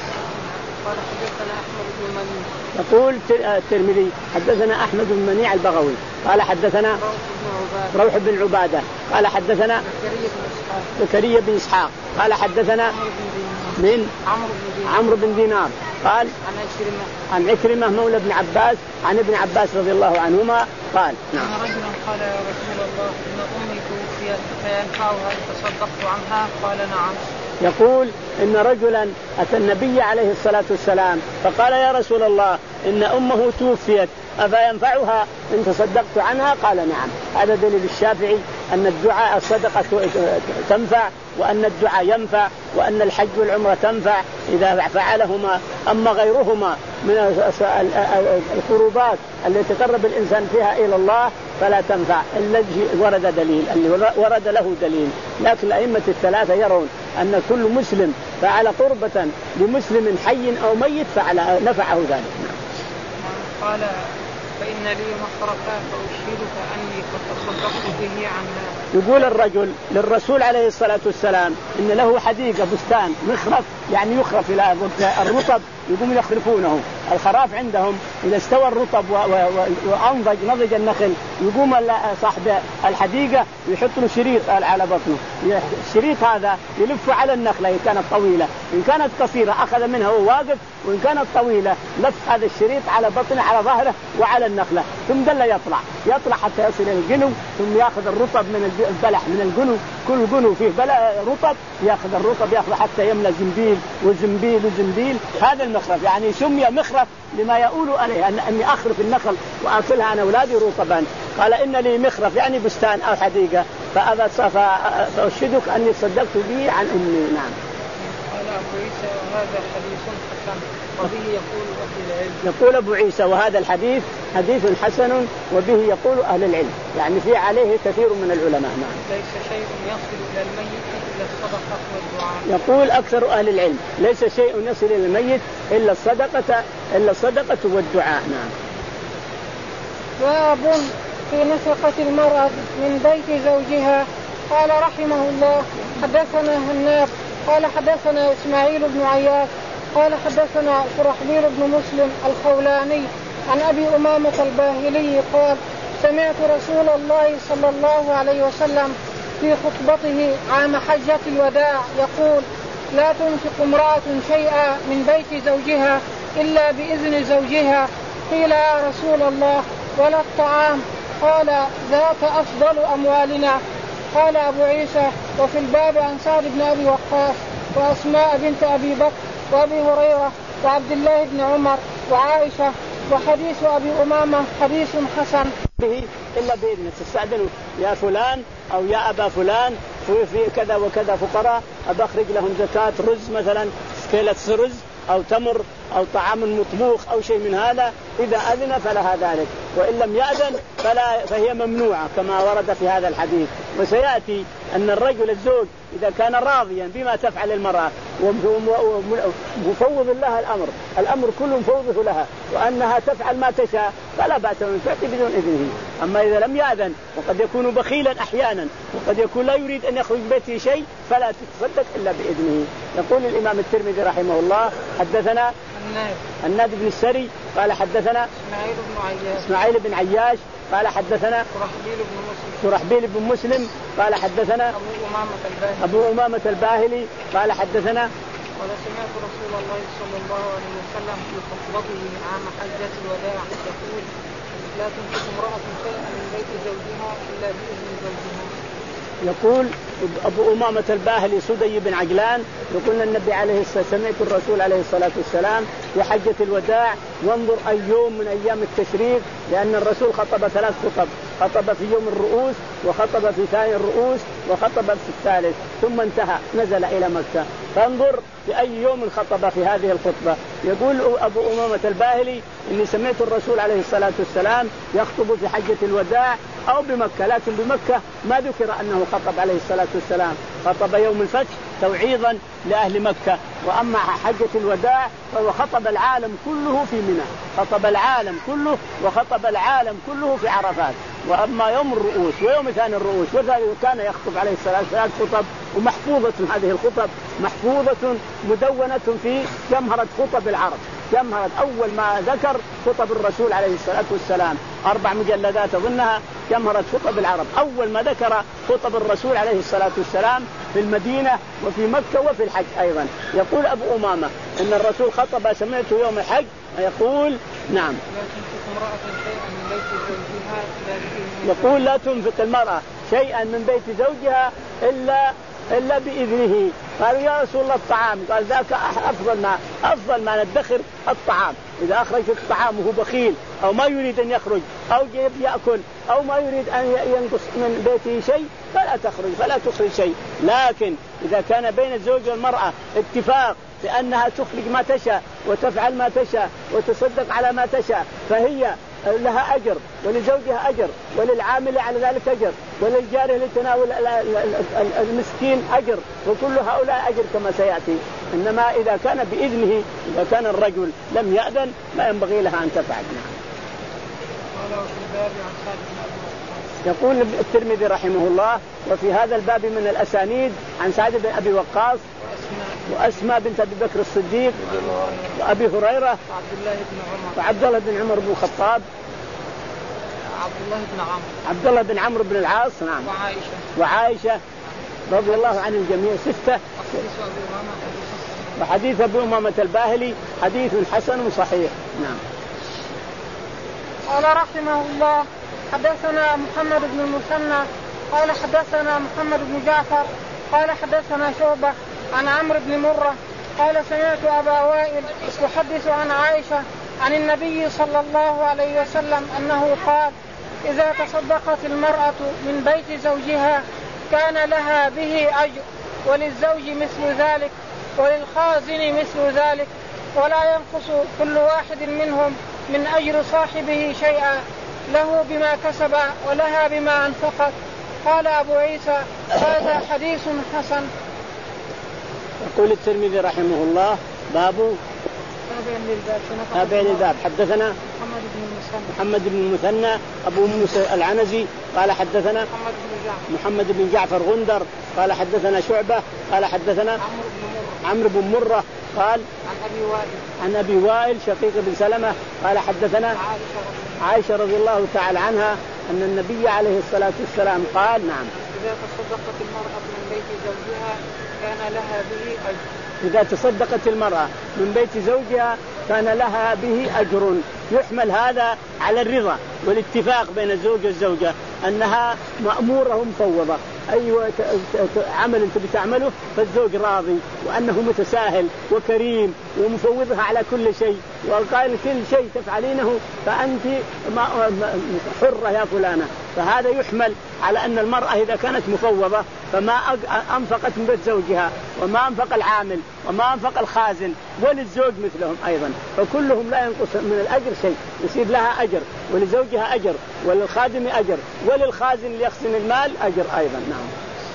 قال حدثنا أحمد بن منيع. يقول الترمذي حدثنا أحمد بن منيع البغوي قال حدثنا روح بن عبادة قال حدثنا زكريا بن إسحاق قال حدثنا من عمرو بن دينار قال عن عكرمة عن عكرمة مولى ابن عباس عن ابن عباس رضي الله عنهما قال نعم. أن رجلا قال يا رسول الله إن أمي توفيت فينفعها إن تصدقت عنها؟ قال نعم. يقول إن رجلا أتى النبي عليه الصلاة والسلام فقال يا رسول الله إن أمه توفيت أفينفعها إن تصدقت عنها؟ قال نعم. هذا دليل الشافعي أن الدعاء الصدقة تنفع وأن الدعاء ينفع وأن الحج والعمرة تنفع إذا فعلهما. أما غيرهما من القربات التي يتقرب الإنسان فيها إلى الله فلا تنفع. الذي ورد دليل اللي ورد له دليل. لكن الأئمة الثلاثة يرون أن كل مسلم فعل قربة لمسلم حي أو ميت فعل نفعه ذلك. قال فإن لي مخرفا فأشهدك أني قد تصدقت به عنها. يقول الرجل للرسول عليه الصلاة والسلام إن له حديقة بستان مخرف يعني يخرف إلى الرطب يقوم يخرفونه. الخراف عندهم إذا استوى الرطب وأنضج نضج النخل يقوم صاحب الحديقة يحط له شريط على بطنه. الشريط هذا يلف على النخلة إن كانت طويلة إن كانت قصيرة أخذ منها وهو واقف وإن كانت طويلة لف هذا الشريط على بطنه على ظهره وعلى النخلة ثم دل يطلع يطلع حتى يصل إلى الجنو ثم يأخذ الرطب من البلح من الجنو. كل جنو فيه بلح رطب يأخذ الرطب يأخذ حتى يملأ زنبيل وزنبيل وزنبيل. هذا المخرف يعني سمي مخرف لما يقول عليه أن أني أخرف النخل وأكلها أنا أولادي رطبا. قال إن لي مخرف يعني بستان أو حديقة فأبى فأشهدك أني صدقت به عن أمي. نعم. قال أبو عيسى وهذا حديث حسن وبه يقول أهل العلم. يقول أبو عيسى وهذا الحديث حديث حسن وبه يقول أهل العلم، يعني في عليه كثير من العلماء. نعم. ليس شيء يصل إلى الميت إلا الصدقة والدعاء. يقول أكثر أهل العلم ليس شيء يصل إلى الميت إلا الصدقة إلا الصدقة والدعاء. نعم. باب في نفقة المرأة من بيت زوجها. قال رحمه الله حدثنا هناد قال حدثنا إسماعيل بن عياش قال حدثنا شرحبيل بن مسلم الخولاني عن أبي أمامة الباهلي قال سمعت رسول الله صلى الله عليه وسلم في خطبته عام حجة الوداع يقول لا تنفق امرأة شيئا من بيت زوجها إلا بإذن زوجها. قيل يا رسول الله ولا الطعام؟ قال ذاك أفضل أموالنا. قال أبو عيسى وفي الباب عن سعد بن أبي وقاص وأسماء بنت أبي بكر وأبي هريرة وعبد الله بن عمر وعائشة وحديث أبي أمامة حديث حسن. به إلا بإذنه تستأذن يا فلان أو يا أبا فلان في كذا وكذا فقراء أبى أخرج لهم زكاة رز مثلا كيلة رز أو تمر أو طعام مطبوخ أو شيء من هذا، إذا أذن فلها ذلك، وإن لم يأذن فلا فهي ممنوعة كما ورد في هذا الحديث. وسيأتي أن الرجل الزوج إذا كان راضيا بما تفعل المرأة ومفوض لها الأمر الأمر كله مفوضه لها وأنها تفعل ما تشاء فلا بأس أن تأتي بدون إذنه. أما إذا لم يأذن وقد يكون بخيلا أحيانا وقد يكون لا يريد أن يخرج بيته شيء فلا تتصدق إلا بإذنه. يقول الإمام الترمذي رحمه الله حدثنا الناد بن السري قال حدثنا إسماعيل بن عياش إسماعيل بن عياش قال حدثنا شرحبيل بن مسلم شرحبيل بن مسلم قال حدثنا أبو أمامة الباهلي أبو أمامة الباهلي قال حدثنا قال سمعت رسول الله صلى الله عليه وسلم في خطبته عام حجة الوداع يقول لا تنفق امرأة شيئا من بيت زوجها إلا بإذن زوجها. يقول أبو أمامة الباهلي صدي بن عجلان يقول النبي عليه الصلاة والسلام سمعت الرسول عليه الصلاة والسلام في حجة الوداع وانظر أي يوم من أيام التشريق لأن الرسول خطب ثلاث خطب، خطب في يوم الرؤوس وخطب في ثاني الرؤوس وخطب في الثالث ثم انتهى نزل إلى مكة. فانظر في أي يوم خطب في هذه الخطبة. يقول أبو أمامة الباهلي إني سمعت الرسول عليه الصلاة والسلام يخطب في حجة الوداع أو بمكة، لكن بمكة ما ذكر أنه خطب عليه الصلاة والسلام، خطب يوم الفتح توعيضا لأهل مكة. وأما حجة الوداع فهو خطب العالم كله في منى، خطب العالم كله وخطب العالم كله في عرفات. وأما يوم الرؤوس ويوم ثاني الرؤوس وذلك كان يخطب عليه الصلاة والسلام خطب ومحفوظة هذه الخطب محفوظة مدونة في جمهرة خطب العرب. جمهرة أول ما ذكر خطب الرسول عليه الصلاة والسلام أربع مجلدات أظنها جمهرة خطب العرب. أول ما ذكر خطب الرسول عليه الصلاة والسلام في المدينة وفي مكة وفي الحج أيضا. يقول أبو أمامة إن الرسول خطب سمعته يوم الحج يقول نعم يقول لا تنفق المرأة شيئا من بيت زوجها إلا إلا بإذنه. قالوا يا رسول الله الطعام؟ قال ذاك أفضل ما أفضل ما ندخر الطعام. إذا أخرج الطعام وهو بخيل أو ما يريد أن يخرج أو يأكل أو ما يريد أن ينقص من بيته شيء فلا تخرج فلا تخرج شيء. لكن إذا كان بين الزوج والمرأة اتفاق بأنها تخرج ما تشاء وتفعل ما تشاء وتصدق على ما تشاء فهي لها أجر ولزوجها أجر وللعامل على ذلك أجر وللجار لتناول المسكين أجر وكل هؤلاء أجر كما سيأتي. إنما إذا كان بإذنه إذا كان الرجل لم يأذن ما ينبغي لها أن تفعل. يقول الترمذي رحمه الله وفي هذا الباب من الأسانيد عن سعد بن أبي وقاص وأسماء بنت أبي بكر الصديق وأبي هريرة وعبد الله بن عمر بن الخطاب عبد الله بن عمرو عبد الله بن عمرو بن العاص نعم وعائشة وعائشة رضي الله عن الجميع ستة. وحديث أبي أمامة الباهلي حديث حسن صحيح. نعم. قال رحمه الله حدثنا محمد بن المثنى قال حدثنا محمد بن جعفر قال حدثنا شعبة عن عمرو بن مرة قال سمعت أبا وائل يحدث عن عائشة عن النبي صلى الله عليه وسلم أنه قال إذا تصدقت المرأة من بيت زوجها كان لها به أجر، وللزوج مثل ذلك، وللخازن مثل ذلك، ولا ينقص كل واحد منهم من أجر صاحبه شيئا، له بما كسب ولها بما أنفقت. قال أبو عيسى هذا حديث حسن. يقول الترمذي رحمه الله باب تابع للباب. حدثنا محمد بن المثنى محمد بن المثنى أبو موسى العنزي قال حدثنا محمد بن جعفر محمد بن جعفر غندر قال حدثنا شعبة قال حدثنا عمرو بن مرة عمرو بن مرة قال عن أبي وائل عن أبي وائل شقيق بن سلمة قال حدثنا عائشة عائشة رضي الله تعالى عنها أن النبي عليه الصلاة والسلام قال نعم إذا تصدقت المرأة من بيت زوجها كان لها به أجر. إذا تصدقت المرأة من بيت زوجها كان لها به أجر. يحمل هذا على الرضا والاتفاق بين الزوج والزوجة أنها مأمورة ومفوضة، أي عمل أنت بتعمله فالزوج راضي وأنه متساهل وكريم ومفوضها على كل شيء، وقال كل شيء تفعلينه فأنت حرة يا فلانة. فهذا يحمل على أن المرأة إذا كانت مفوضة فما أنفقت من بيت زوجها وما أنفق العامل وما أنفق الخازن وللزوج مثلهم أيضا، فكلهم لا ينقص من الأجر شيء، يصير لها أجر ولزوجها أجر وللخادم أجر وللخازن اللي يخزن المال أجر أيضا. نعم.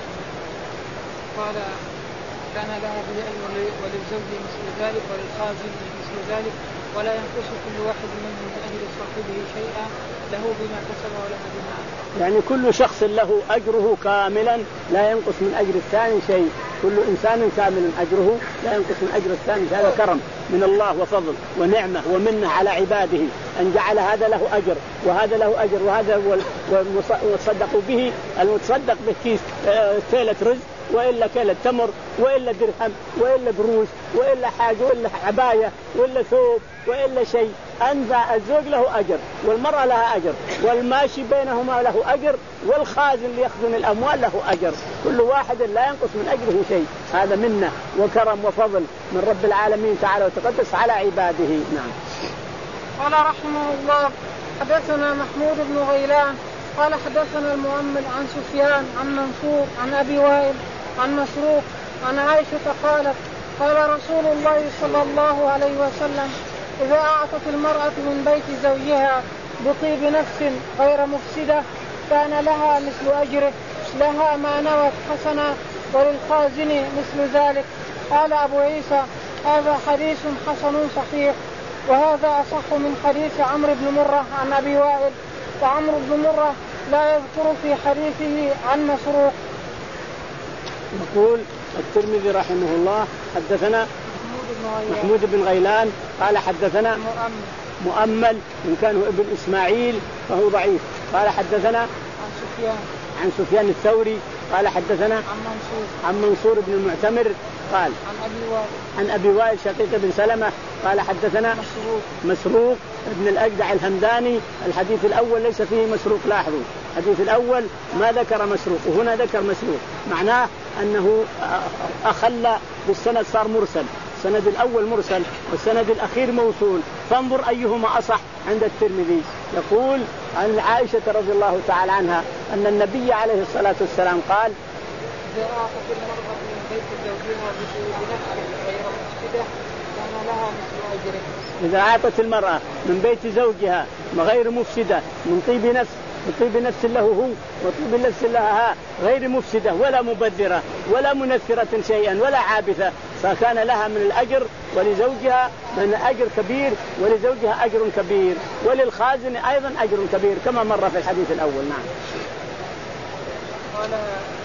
قال كان لها به أجر وللزوج مثل ذلك وللخازن مثل ذلك، ولا ينقص كل واحد منهم من أجر صاحبه شيئا، له بما كسب ولها بما أنفق. يعني كل شخص له أجره كاملا لا ينقص من أجر الثاني شيء، كل إنسان كامل أجره لا ينقص من أجر الثاني. هذا كرم من الله وفضل ونعمة ومنه على عباده أن جعل هذا له أجر وهذا له أجر، وهذا هو المتصدق به، المتصدق به كيس كيلة رزق وإلا كيلة تمر وإلا درهم وإلا قروش وإلا حاجة وإلا عباية وإلا ثوب وإلا شيء. أنت الزوج له أجر والمرأة لها أجر والماشي بينهما له أجر والخازن اللي يخزن الأموال له أجر، كل واحد لا ينقص من أجره شيء. هذا منة وكرم وفضل من رب العالمين تعالى وتقدس على عباده. نعم. قال رحمه الله حدثنا محمود بن غيلان قال حدثنا المؤمل عن سفيان عن منصور عن أبي وائل عن مسروق عن عائشة قالت قال رسول الله صلى الله عليه وسلم إذا أعطت المرأة من بيت زوجها بطيب نفس غير مفسدة كان لها مثل أجره، لها ما نوت حسنة وللخازن مثل ذلك. قال أبو عيسى هذا حديث حسن صحيح، وهذا أصح من حديث عمرو بن مرة عن أبي وائل، وعمرو بن مرة لا يذكر في حديثه عن مسروق. يقول الترمذي رحمه الله حدثنا محمود بن غيلان قال حدثنا مؤمل إن كان هو ابن إسماعيل فهو ضعيف، قال حدثنا عن سفيان عن سفيان الثوري قال حدثنا عن منصور عن منصور بن المعتمر قال عن أبي وائل عن أبي وائل شقيق بن سلمة قال حدثنا مسروق مسروق ابن الأجدع الهمداني. الحديث الأول ليس فيه مسروق، لاحظوا الحديث الأول ما ذكر مسروق وهنا ذكر مسروق، معناه أنه أخل بالسند صار مرسل، السند الأول مرسل والسند الأخير موصول، فانظر أيهما أصح عند الترمذي. يقول عن عائشة رضي الله تعالى عنها أن النبي عليه الصلاة والسلام قال إذا أعطت المرأة من بيت زوجها بنفس غير مفسدة كان لها مثل أجره. إذا أعطت المرأة من بيت زوجها غير مفسدة من طيب نفس، بطيب نفس له هو وطيب نفس لها غير مفسدة ولا مبذرة ولا منثرة شيئا ولا عابثة، فكان لها من الأجر ولزوجها من أجر كبير ولزوجها أجر كبير وللخازن أيضا أجر كبير كما مر في الحديث الأول. نعم. قال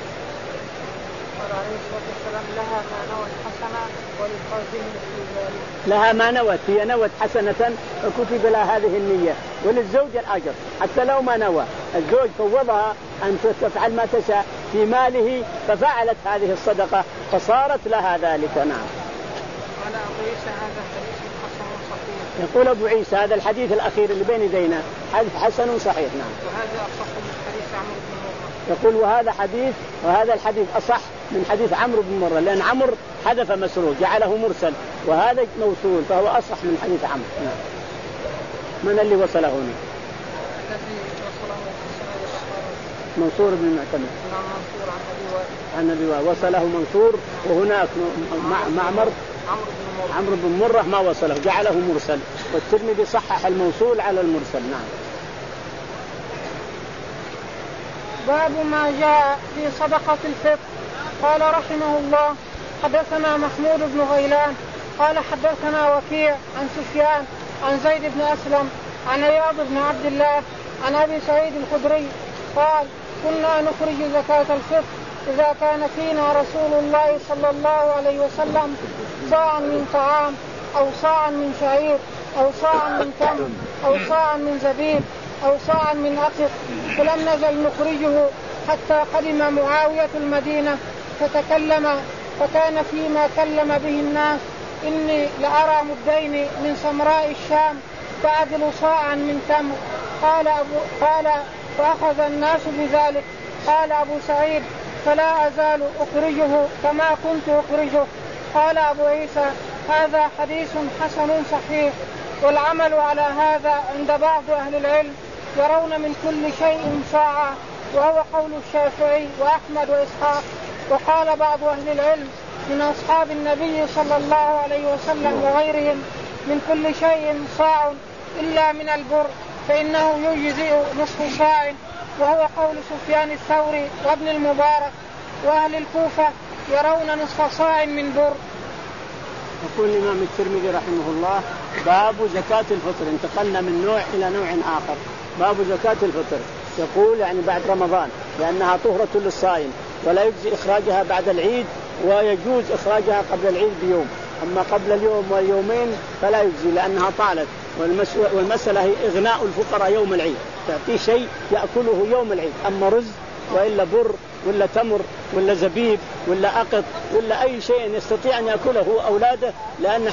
عليه الصلاة والسلام لها ما نوت حسنة وللخازن مثل ذلك. لها ما نوت، هي نوت حسنة فكتب لها هذه النية، وللزوج الأجر حتى لو ما نوى. الزوج فوضها أن تفعل ما تشاء في ماله ففعلت هذه الصدقة فصارت لها ذلك. نعم. قال أبو عيسى هذا حديث حسن صحيح. يقول أبو عيسى هذا الحديث الأخير اللي بين يدينا حديث حسن صحيح. نعم. وهذا أصح من حديث عمرو بن مرة. يقول وهذا حديث وهذا الحديث أصح من حديث عمرو بن مرة، لأن عمرو حذف مسروق جعله مرسل وهذا موصول فهو أصح من حديث عمرو. من اللي وصله هنا؟ الذي وصله في السنة الأخرى منصور بن المعتمد نعم منصور عن أبي وائل عن أبي وائل وصله منصور. وهناك معمر عمرو بن مرة ما وصله جعله مرسل، والترمذي صحح الموصول على المرسل. نعم. باب ما جاء في صدقة الفطر. قال رحمه الله حدثنا محمود بن غيلان قال حدثنا وكيع عن سفيان عن زيد بن أسلم عن عياض بن عبد الله عن أبي سعيد الخدري قال كنا نخرج زكاة الفطر إذا كان فينا رسول الله صلى الله عليه وسلم صاعا من طعام أو صاعا من شعير أو صاعا من تمر أو صاعا من زبيب أو صاعا من أقط، فلم نزل نخرجه حتى قدم معاوية المدينة فتكلم، فكان فيما كلم به الناس إني لأرى مدين من سمراء الشام تعدل صاعا من تمر. قال, أبو قال فأخذ الناس بذلك. قال أبو سعيد فلا أزال أخرجه كما كنت أخرجه. قال أبو عيسى هذا حديث حسن صحيح. والعمل على هذا عند بعض أهل العلم يرون من كل شيء صاعا، وهو قول الشافعي وأحمد وإسحاق. وقال بعض أهل العلم من أصحاب النبي صلى الله عليه وسلم وغيرهم من كل شيء صاع إلا من البر فإنه يجزئ نصف صاع، وهو قول سفيان الثوري وابن المبارك. وأهل الكوفة يرون نصف صاع من بر. يقول الإمام الترمذي رحمه الله باب زكاة الفطر. انتقلنا من نوع إلى نوع آخر. باب زكاة الفطر يقول يعني بعد رمضان لأنها طهرة للصائم ولا يجزي إخراجها بعد العيد، ويجوز إخراجها قبل العيد بيوم، أما قبل اليوم واليومين فلا يجزي لأنها طالت. والمسألة هي إغناء الفقراء يوم العيد، تعطيه شيء يأكله يوم العيد، أما رز وإلا بر ولا تمر ولا زبيب ولا أقط ولا أي شيء يستطيع أن يأكله أولاده. لأن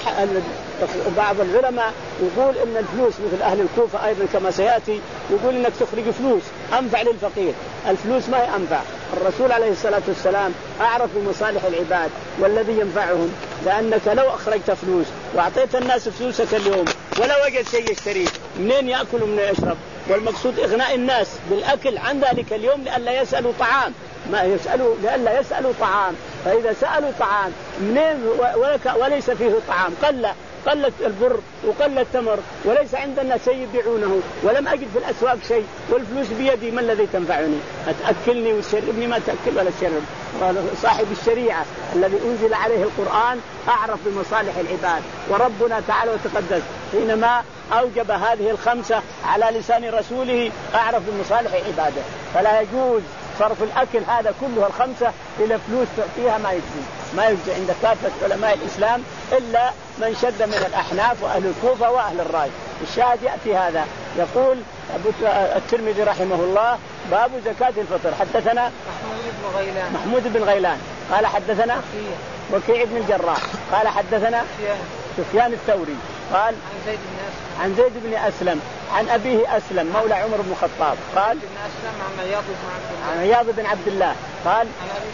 بعض العلماء يقول إن الفلوس مثل أهل الكوفة أيضا كما سيأتي يقول إنك تخرج فلوس أنفع للفقير. الفلوس ما ينفع. الرسول عليه الصلاة والسلام أعرف بمصالح العباد والذي ينفعهم، لأنك لو أخرجت فلوس وأعطيت الناس فلوسك اليوم ولا وجد شيء يشتريه منين يأكل ومن يشرب؟ والمقصود إغناء الناس بالأكل عن ذلك اليوم لألا يسألوا طعام، ما يسألوا لألا يسألوا طعام. فإذا سألوا طعام منين وليس فيه طعام قل قلت البر وقل التمر وليس عندنا شيء يبيعونه ولم أجد في الأسواق شيء والفلوس بيدي، ما الذي تنفعني؟ أتأكلني وتشربني؟ ما تأكل ولا تشرب. صاحب الشريعة الذي أنزل عليه القرآن أعرف بمصالح العباد. وربنا تعالى وتقدس حينما أوجب هذه الخمسة على لسان رسوله أعرف بمصالح عباده، فلا يجوز صرف الأكل هذا كله الخمسة إلى فلوس تعطيها، ما يجزي ما يجزي عند كافة علماء الإسلام إلا من شد من الأحناف وأهل الكوفة وأهل الرأي. الشاهد يأتي هذا. يقول الترمذي رحمه الله باب زكاة الفطر. حدثنا محمود بن غيلان محمود بن غيلان قال حدثنا وكيع بن الجراح قال حدثنا سفيان الثوري قال عن زيد بن أسلم عن زيد بن أسلم عن أبيه أسلم مولى عمر بن الخطاب قال عن عياض بن عبد الله عن عياض بن عبد الله قال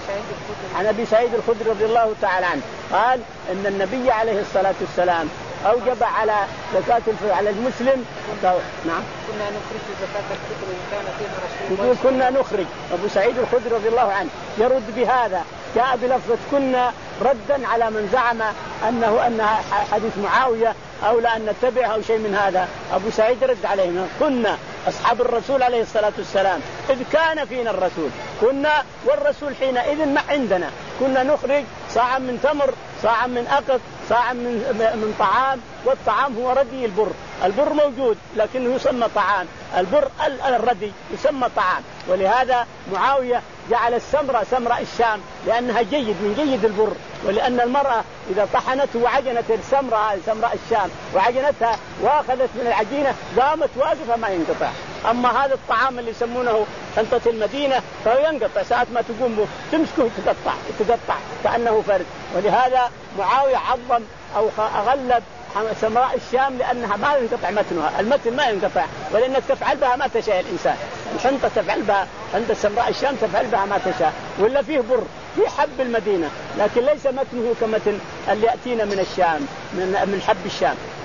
عن أبي سعيد الخدري رضي الله تعالى عنه قال إن النبي عليه الصلاة والسلام أوجب على زكاة الفطر على المسلم. نعم كنا نخرج زكاة الفطر إن كان فينا رسول الله. يقول كنا نخرج. أبو سعيد الخدري رضي الله عنه يرد بهذا، جاء بلفظة كنا ردا على من زعم أنه أنها حديث معاوية أو لا أن نتبعها أو شيء من هذا. أبو سعيد رد عليهم كنا أصحاب الرسول عليه الصلاة والسلام إذ كان فينا الرسول، كنا والرسول حينئذ ما عندنا، كنا نخرج صاعا من تمر صاعا من أقط صاعا من من طعام، والطعام هو ردي البر. البر موجود لكنه يسمى طعام، البر الردي يسمى طعام. ولهذا معاوية جعل السمرة سمرة الشام لأنها جيد من جيد البر، ولأن المرأة إذا طحنته وعجنت السمرة سمرة الشام وعجنتها وأخذت من العجينة قامت واقفة ما ينقطع. أما هذا الطعام اللي يسمونه خلطة المدينة فهو ينقطع ساعة ما تقوم به تمسكه تقطع تقطع كأنه فرد. ولهذا معاوية عظم أو غلب سمراء الشام لأنها ما ينقطع متنها، المتن ما ينقطع، ولأنك تفعل بها ما تشاء الإنسان. الحنطة تفعل بها عند سمراء الشام تفعل بها ما تشاء. ولا فيه بر في حب المدينة لكن ليس متنه كمتن اللي يأتينا من الشام من من حب الشام.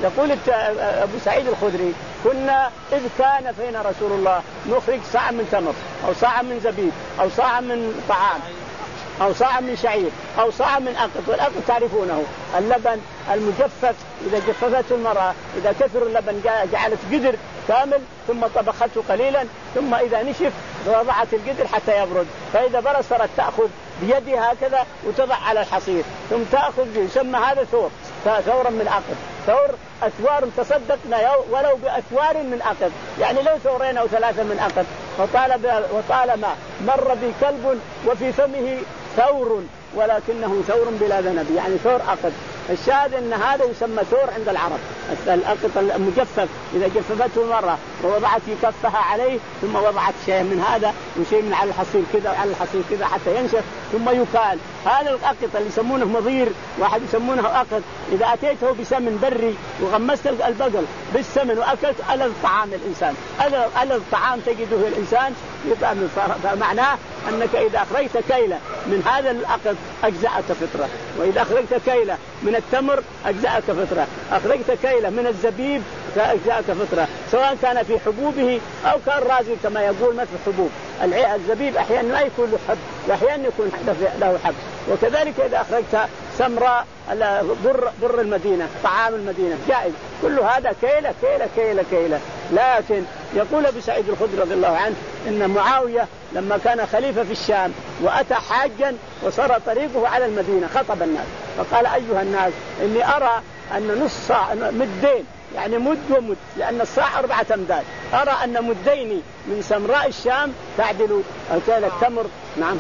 يقول أبو سعيد الخدري كنا إذ كان فينا رسول الله نخرج صاع من تمر أو صاع من زبيب أو صاع من طعام أو صاع من شعير أو صاع من أقط، والأقط تعرفونه اللبن المجفف إذا جففته المرأة إذا كثر اللبن جعلت قدر كامل ثم طبخته قليلا ثم إذا نشف وضعت القدر حتى يبرد، فإذا برد صارت تأخذ بيدها هكذا وتضع على الحصير ثم تأخذ يسمى هذا ثور، ثورا من أقط، ثور أثوار تصدقنا ولو بأثوار من أقط، يعني لو ثورين أو ثلاثة من أقط. وطالما مر بي كلب وفي فمه ثور ولكنه ثور بلا ذنب، يعني ثور أقط. الشاهد أن هذا يسمى ثور عند العرب، الأقط المجفف إذا جففته مرة ووضعت كفها عليه ثم وضعت شيء من هذا وشيء من على الحصير كذا وعلى الحصير كذا حتى ينشف ثم يكال. هذا الأقط اللي يسمونه مضير، واحد يسمونه أقط، إذا أتيته بسمن بري وغمست البقل بالسمن وأكلت ألذ طعام الإنسان، ألذ طعام تجده الإنسان يطعم. فمعناه أنك إذا أخرجت كيلة من هذا الأقط أجزأك فطرة، وإذا أخرجت كيلة من التمر أجزأك فطرة، أخرجت كيلة من الزبيب أجزأك فطرة، سواء كان في حبوبه أو كان رازي كما يقول مثل حبوب الزبيب أحيانا لا يكون له حب وأحيانا يكون له حب. وكذلك إذا أخرجت سمراء بر, بر المدينة طعام المدينة جائز، كل هذا كيلة كيلة كيلة كيلة. لكن يقول أبو سعيد الخدري رضي الله عنه إن معاوية لما كان خليفة في الشام وأتى حاجا وصار طريقه على المدينة خطب الناس فقال أيها الناس إني أرى أن نص صاع مدين، يعني مد ومد، لأن الصاع أربعة أمداد، أرى أن مدين من سمراء الشام تعدل كيلة التمر. نعم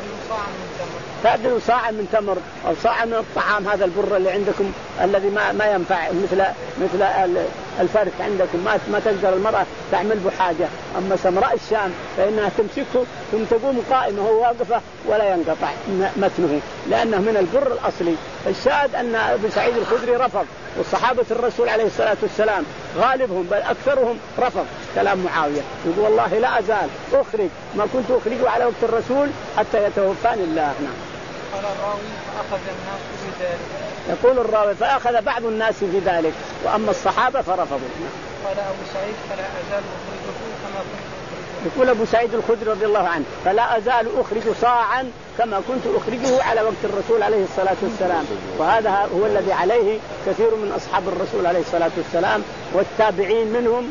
تعدل صاع من تمر أو صاع من الطعام، هذا البر اللي عندكم الذي ما ما ينفع مثل مثل الفرث عندكم، ما ما تقدر المرأة تعمل به حاجة. أما سمراء الشام فإنها تمسكه ثم تقوم قائمة وهو واقفة ولا ينقطع متنه لأنه من البر الأصلي. الشاهد أن أبو سعيد الخدري رفض، والصحابة الرسول عليه الصلاة والسلام غالبهم بل أكثرهم رفض كلام معاوية، يقول والله لا أزال أخرج ما كنت أخرجه على وقت الرسول حتى يتوفاني الله. نعم. قال الراوي فأخذ الناس بذلك. يقول الراوي فأخذ بعض الناس بذلك وأما الصحابة فرفضوا. قال أبو سعيد فلا أزال أخرجه كما كنت أخرجه. يقول أبو سعيد الخدري رضي الله عنه فلا أزال أخرج صاعا كما كنت أخرجه على وقت الرسول عليه الصلاة والسلام، وهذا هو الذي عليه كثير من أصحاب الرسول عليه الصلاة والسلام والتابعين منهم.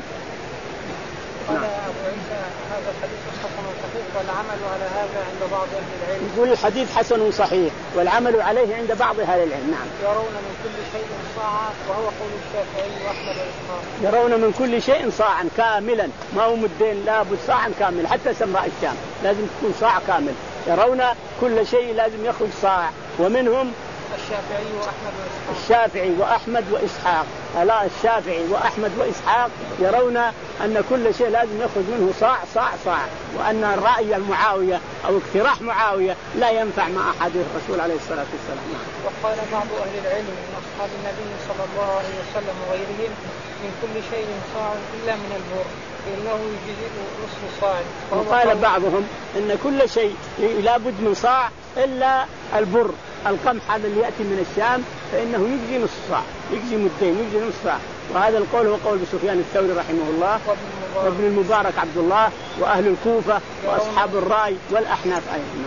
قال أبو عيسى هذا الحديث حسن صحيح والعمل على هذا عند بعض أهل العلم. يقول الحديث حسن صحيح والعمل عليه عند بعض أهل العلم. نعم. يرون من كل شيء صاعا وهو قول الشافعي وأحمد وإسحاق. يرون من كل شيء صاعا كاملا، ما هو مدين، لابد صاعا كامل، حتى سمراء الشام لازم تكون صاع كامل. يرون كل شيء لازم يخرج صاع، ومنهم الشافعي وأحمد وإسحاق. الشافعي وأحمد وإسحاق لا الشافعي وأحمد وإسحاق يرون أن كل شيء لازم يخرج منه صاع صاع صاع، وأن الرأي المعاوية أو اقتراح معاوية لا ينفع مع أحاديث الرسول عليه الصلاة والسلام. وقال بعض أهل العلم من أصحاب النبي صلى الله عليه وسلم وغيرهم من كل شيء صاع إلا من البر فإنه يجزئ نصف صاع. وقال بعضهم إن كل شيء لابد من صاع إلا البر القمح هذا اللي يأتي من الشام فإنه يجزي نصف صاع، يجزي مدين، يجزي نصف صاع. وهذا القول هو قول سفيان الثوري رحمه الله وابن المبارك عبد الله وأهل الكوفة وأصحاب الرأي والأحناف أيضا.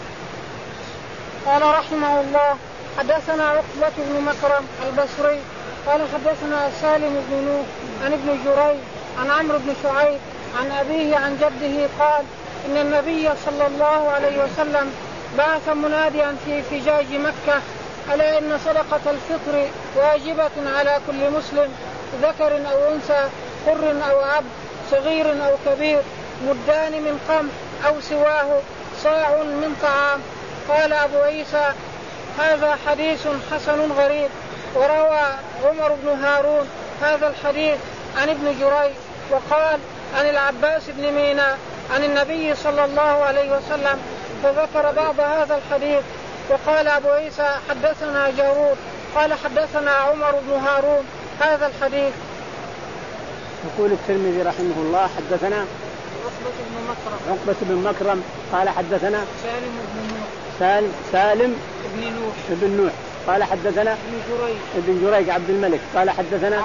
قال رحمه الله حدثنا عقبة بن مكرم البصري قال حدثنا سالم بن نوح عن ابن جريج عن عمرو بن شعيب عن أبيه عن جده قال إن النبي صلى الله عليه وسلم بعث مناديا في فجاج مكة ألا إن صدقة الفطر واجبة على كل مسلم ذكر أو أنثى حر أو عبد صغير أو كبير مدان من قمح أو سواه صاع من طعام. قال أبو عيسى هذا حديث حسن غريب. وروى عمر بن هارون هذا الحديث عن ابن جريج وقال عن العباس بن مينا عن النبي صلى الله عليه وسلم فذكر بعض هذا الحديث. وقال أبو عيسى حدثنا جارود قال حدثنا عمر بن هارون هذا الحديث. يقول الترمذي رحمه الله حدثنا عقبة بن مكرم عقبة بن مكرم قال حدثنا سالم بن نوح سالم سالم بن نوح بن نوح قال حدثنا ابن جريج عبد الملك قال حدثنا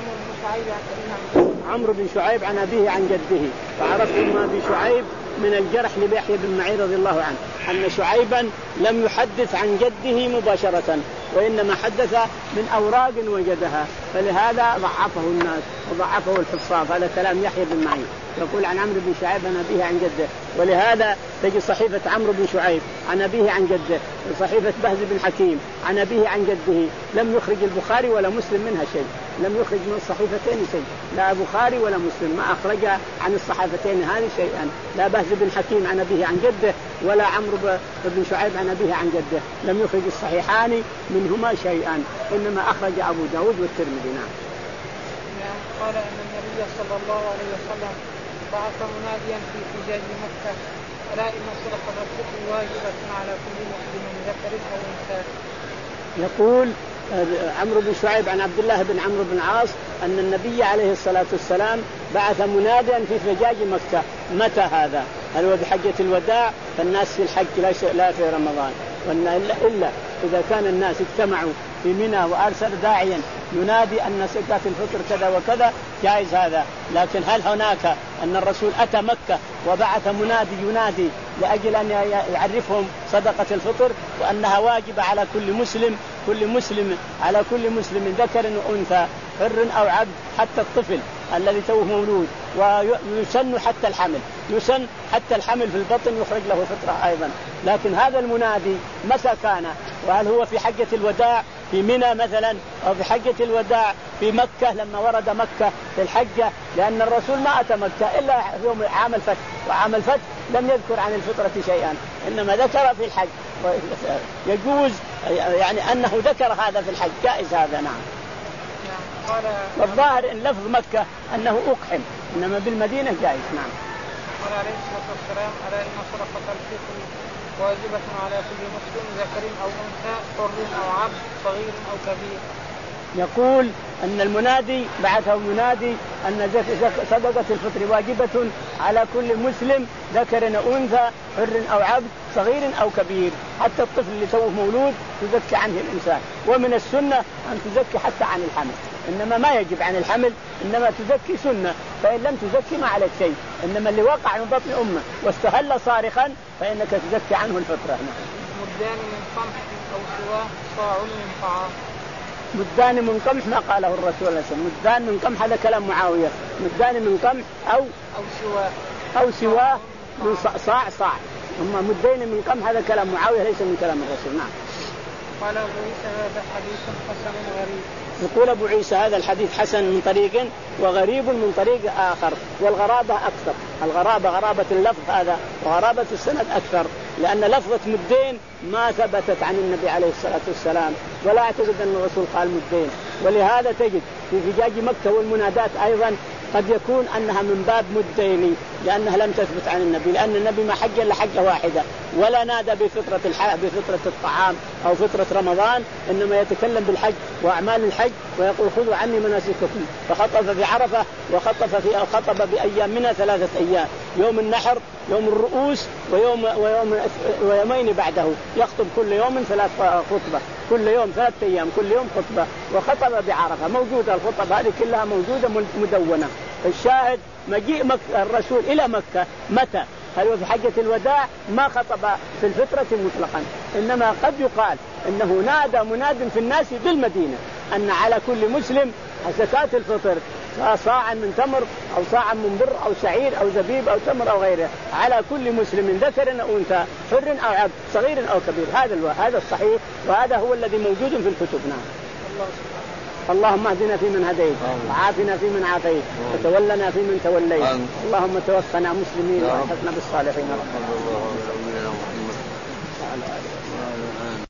عمرو بن شعيب عن أبيه عن جده. فعرفت ما أبي شعيب من الجرح ليحيى بن معين رضي الله عنه أن شعيبا لم يحدث عن جده مباشرة وإنما حدث من أوراق وجدها، فلهذا ضعفه الناس وضعفه الحفاظ. هذا كلام يحيى بن معين يقول عن عمرو بن شعيب عن أبيه عن جده. ولهذا تجي صحيفة عمرو بن شعيب عن أبيه عن جده، وصحيفة بهز بن حكيم عن أبيه عن جده، لم يخرج البخاري ولا مسلم منها شيء، لم يخرج من الصحيفتين شيء، لا بخاري ولا مسلم ما أخرج عن الصحيفتين هذه شيئا، لا بهز بن حكيم عن أبيه عن جده ولا عمرو بن شعيب عن أبيه عن جده، لم يخرج الصحيحان منهما شيئا، إنما أخرج أبو داود والترمذي. نعم. قال أن النبي صلى الله عليه وسلم بعث مناديا في فجاج مكة: ألا إن صدقة الفطر واجبة على كل مسلم ذكر أو أنثى. يقول عمرو بن شعيب عن عبد الله بن عمرو بن عاص أن النبي عليه الصلاة والسلام بعث مناديا في فجاج مكة. متى هذا؟ هل هو بحجة الوداع؟ فالناس في الحج لا في رمضان، وإلا إلا إذا كان الناس اجتمعوا في منى وأرسل داعيا ينادي أن زكاة الفطر كذا وكذا جائز هذا. لكن هل هناك أن الرسول أتى مكة وبعث منادي ينادي لأجل أن يعرفهم صدقة الفطر وأنها واجبة على كل مسلم كل مسلم على كل مسلم ذكر وأنثى حر أو عبد حتى الطفل الذي توه مولود، ويسن حتى الحمل يسن حتى الحمل في البطن يخرج له فطرة أيضا. لكن هذا المنادي متى كان؟ وهل هو في حجة الوداع في منى مثلا، أو في حجة الوداع في مكة لما ورد مكة في الحجة؟ لأن الرسول ما أتى مكة إلا يوم عام الفتح، وعام الفتح لم يذكر عن الفطرة شيئا، إنما ذكر في الحج. يجوز يعني أنه ذكر هذا في الحج، جائز هذا. نعم. والظاهر إن لفظ مكة أنه أقحم، إنما بالمدينة جائز. نعم. قال عليه الصلاة والسلام: ألا إن صدقة الفطر واجبة على كل مسلم ذكر أو أنثى حر أو عبد صغير أو كبير. يقول أن المنادي بعثه ينادي أن صدقة الفطر واجبة على كل مسلم ذكر أو أنثى حر أو عبد صغير أو كبير، حتى الطفل اللي توه مولود تزكي عنه الإنسان. ومن السنة أن تزكي حتى عن الحمل، إنما ما يجب عن الحمل، إنما تزكي سنة، فإن لم تزكي ما عليك شيء. إنما اللي وقع من بطن أمه واستهل صارخا فإنك تزكي عنه الفطرة. مدان من قمح أو سواه صاع من طعام. مدان من قمح ما قاله الرسول صلى الله عليه وسلم، مدان من قمح هذا كلام معاوية، مدان من قمح أو أو سواه أو سواه من صاع صاع، أما مدين من قمح هذا كلام معاوية ليس من كلام الرسول. نعم. قال أبو عيسى هذا حديث حسن غريب. يقول أبو عيسى هذا الحديث حسن من طريق وغريب من طريق آخر، والغرابة أكثر، الغرابة غرابة اللفظ هذا وغرابة السند أكثر، لأن لفظة مدين ما ثبتت عن النبي عليه الصلاة والسلام، ولا أعتقد أن الرسول قال مدين. ولهذا تجد في فجاج مكة والمنادات أيضا قد يكون أنها من باب مدين، لأنها لم تثبت عن النبي، لأن النبي ما حج إلا حجة واحدة، ولا نادى بفطرة الحج بفطرة الطعام أو فطرة رمضان، إنما يتكلم بالحج وأعمال الحج ويقول خذوا عني مناسككم. فخطب في عرفة وخطب في خطب بأيام منها ثلاثة أيام، يوم النحر يوم الرؤوس ويوم ويوم ويومين بعده، يخطب كل يوم ثلاث خطبة، كل يوم ثلاث أيام كل يوم خطبة، وخطب بعرفة. موجودة الخطب هذه كلها موجودة مدونة. الشاهد مجيء مكة الرسول إلى مكة متى؟ هل هو في حجة الوداع؟ ما خطب في الفترة مطلقا، إنما قد يقال إنه نادى مناد في الناس بالمدينة أن على كل مسلم زكاة الفطر صاعا من تمر أو صاعا من بر أو شعير أو زبيب أو تمر أو غيره على كل مسلم ذكر أو أنثى حر أو عبد صغير أو كبير. هذا هذا الصحيح، وهذا هو الذي موجود في الكتب. نعم. اللهم اهدنا فيمن هديت، وعافنا فيمن عافيت، وتولنا فيمن توليت، اللهم توفنا مسلمين والحقنا بالصالحين.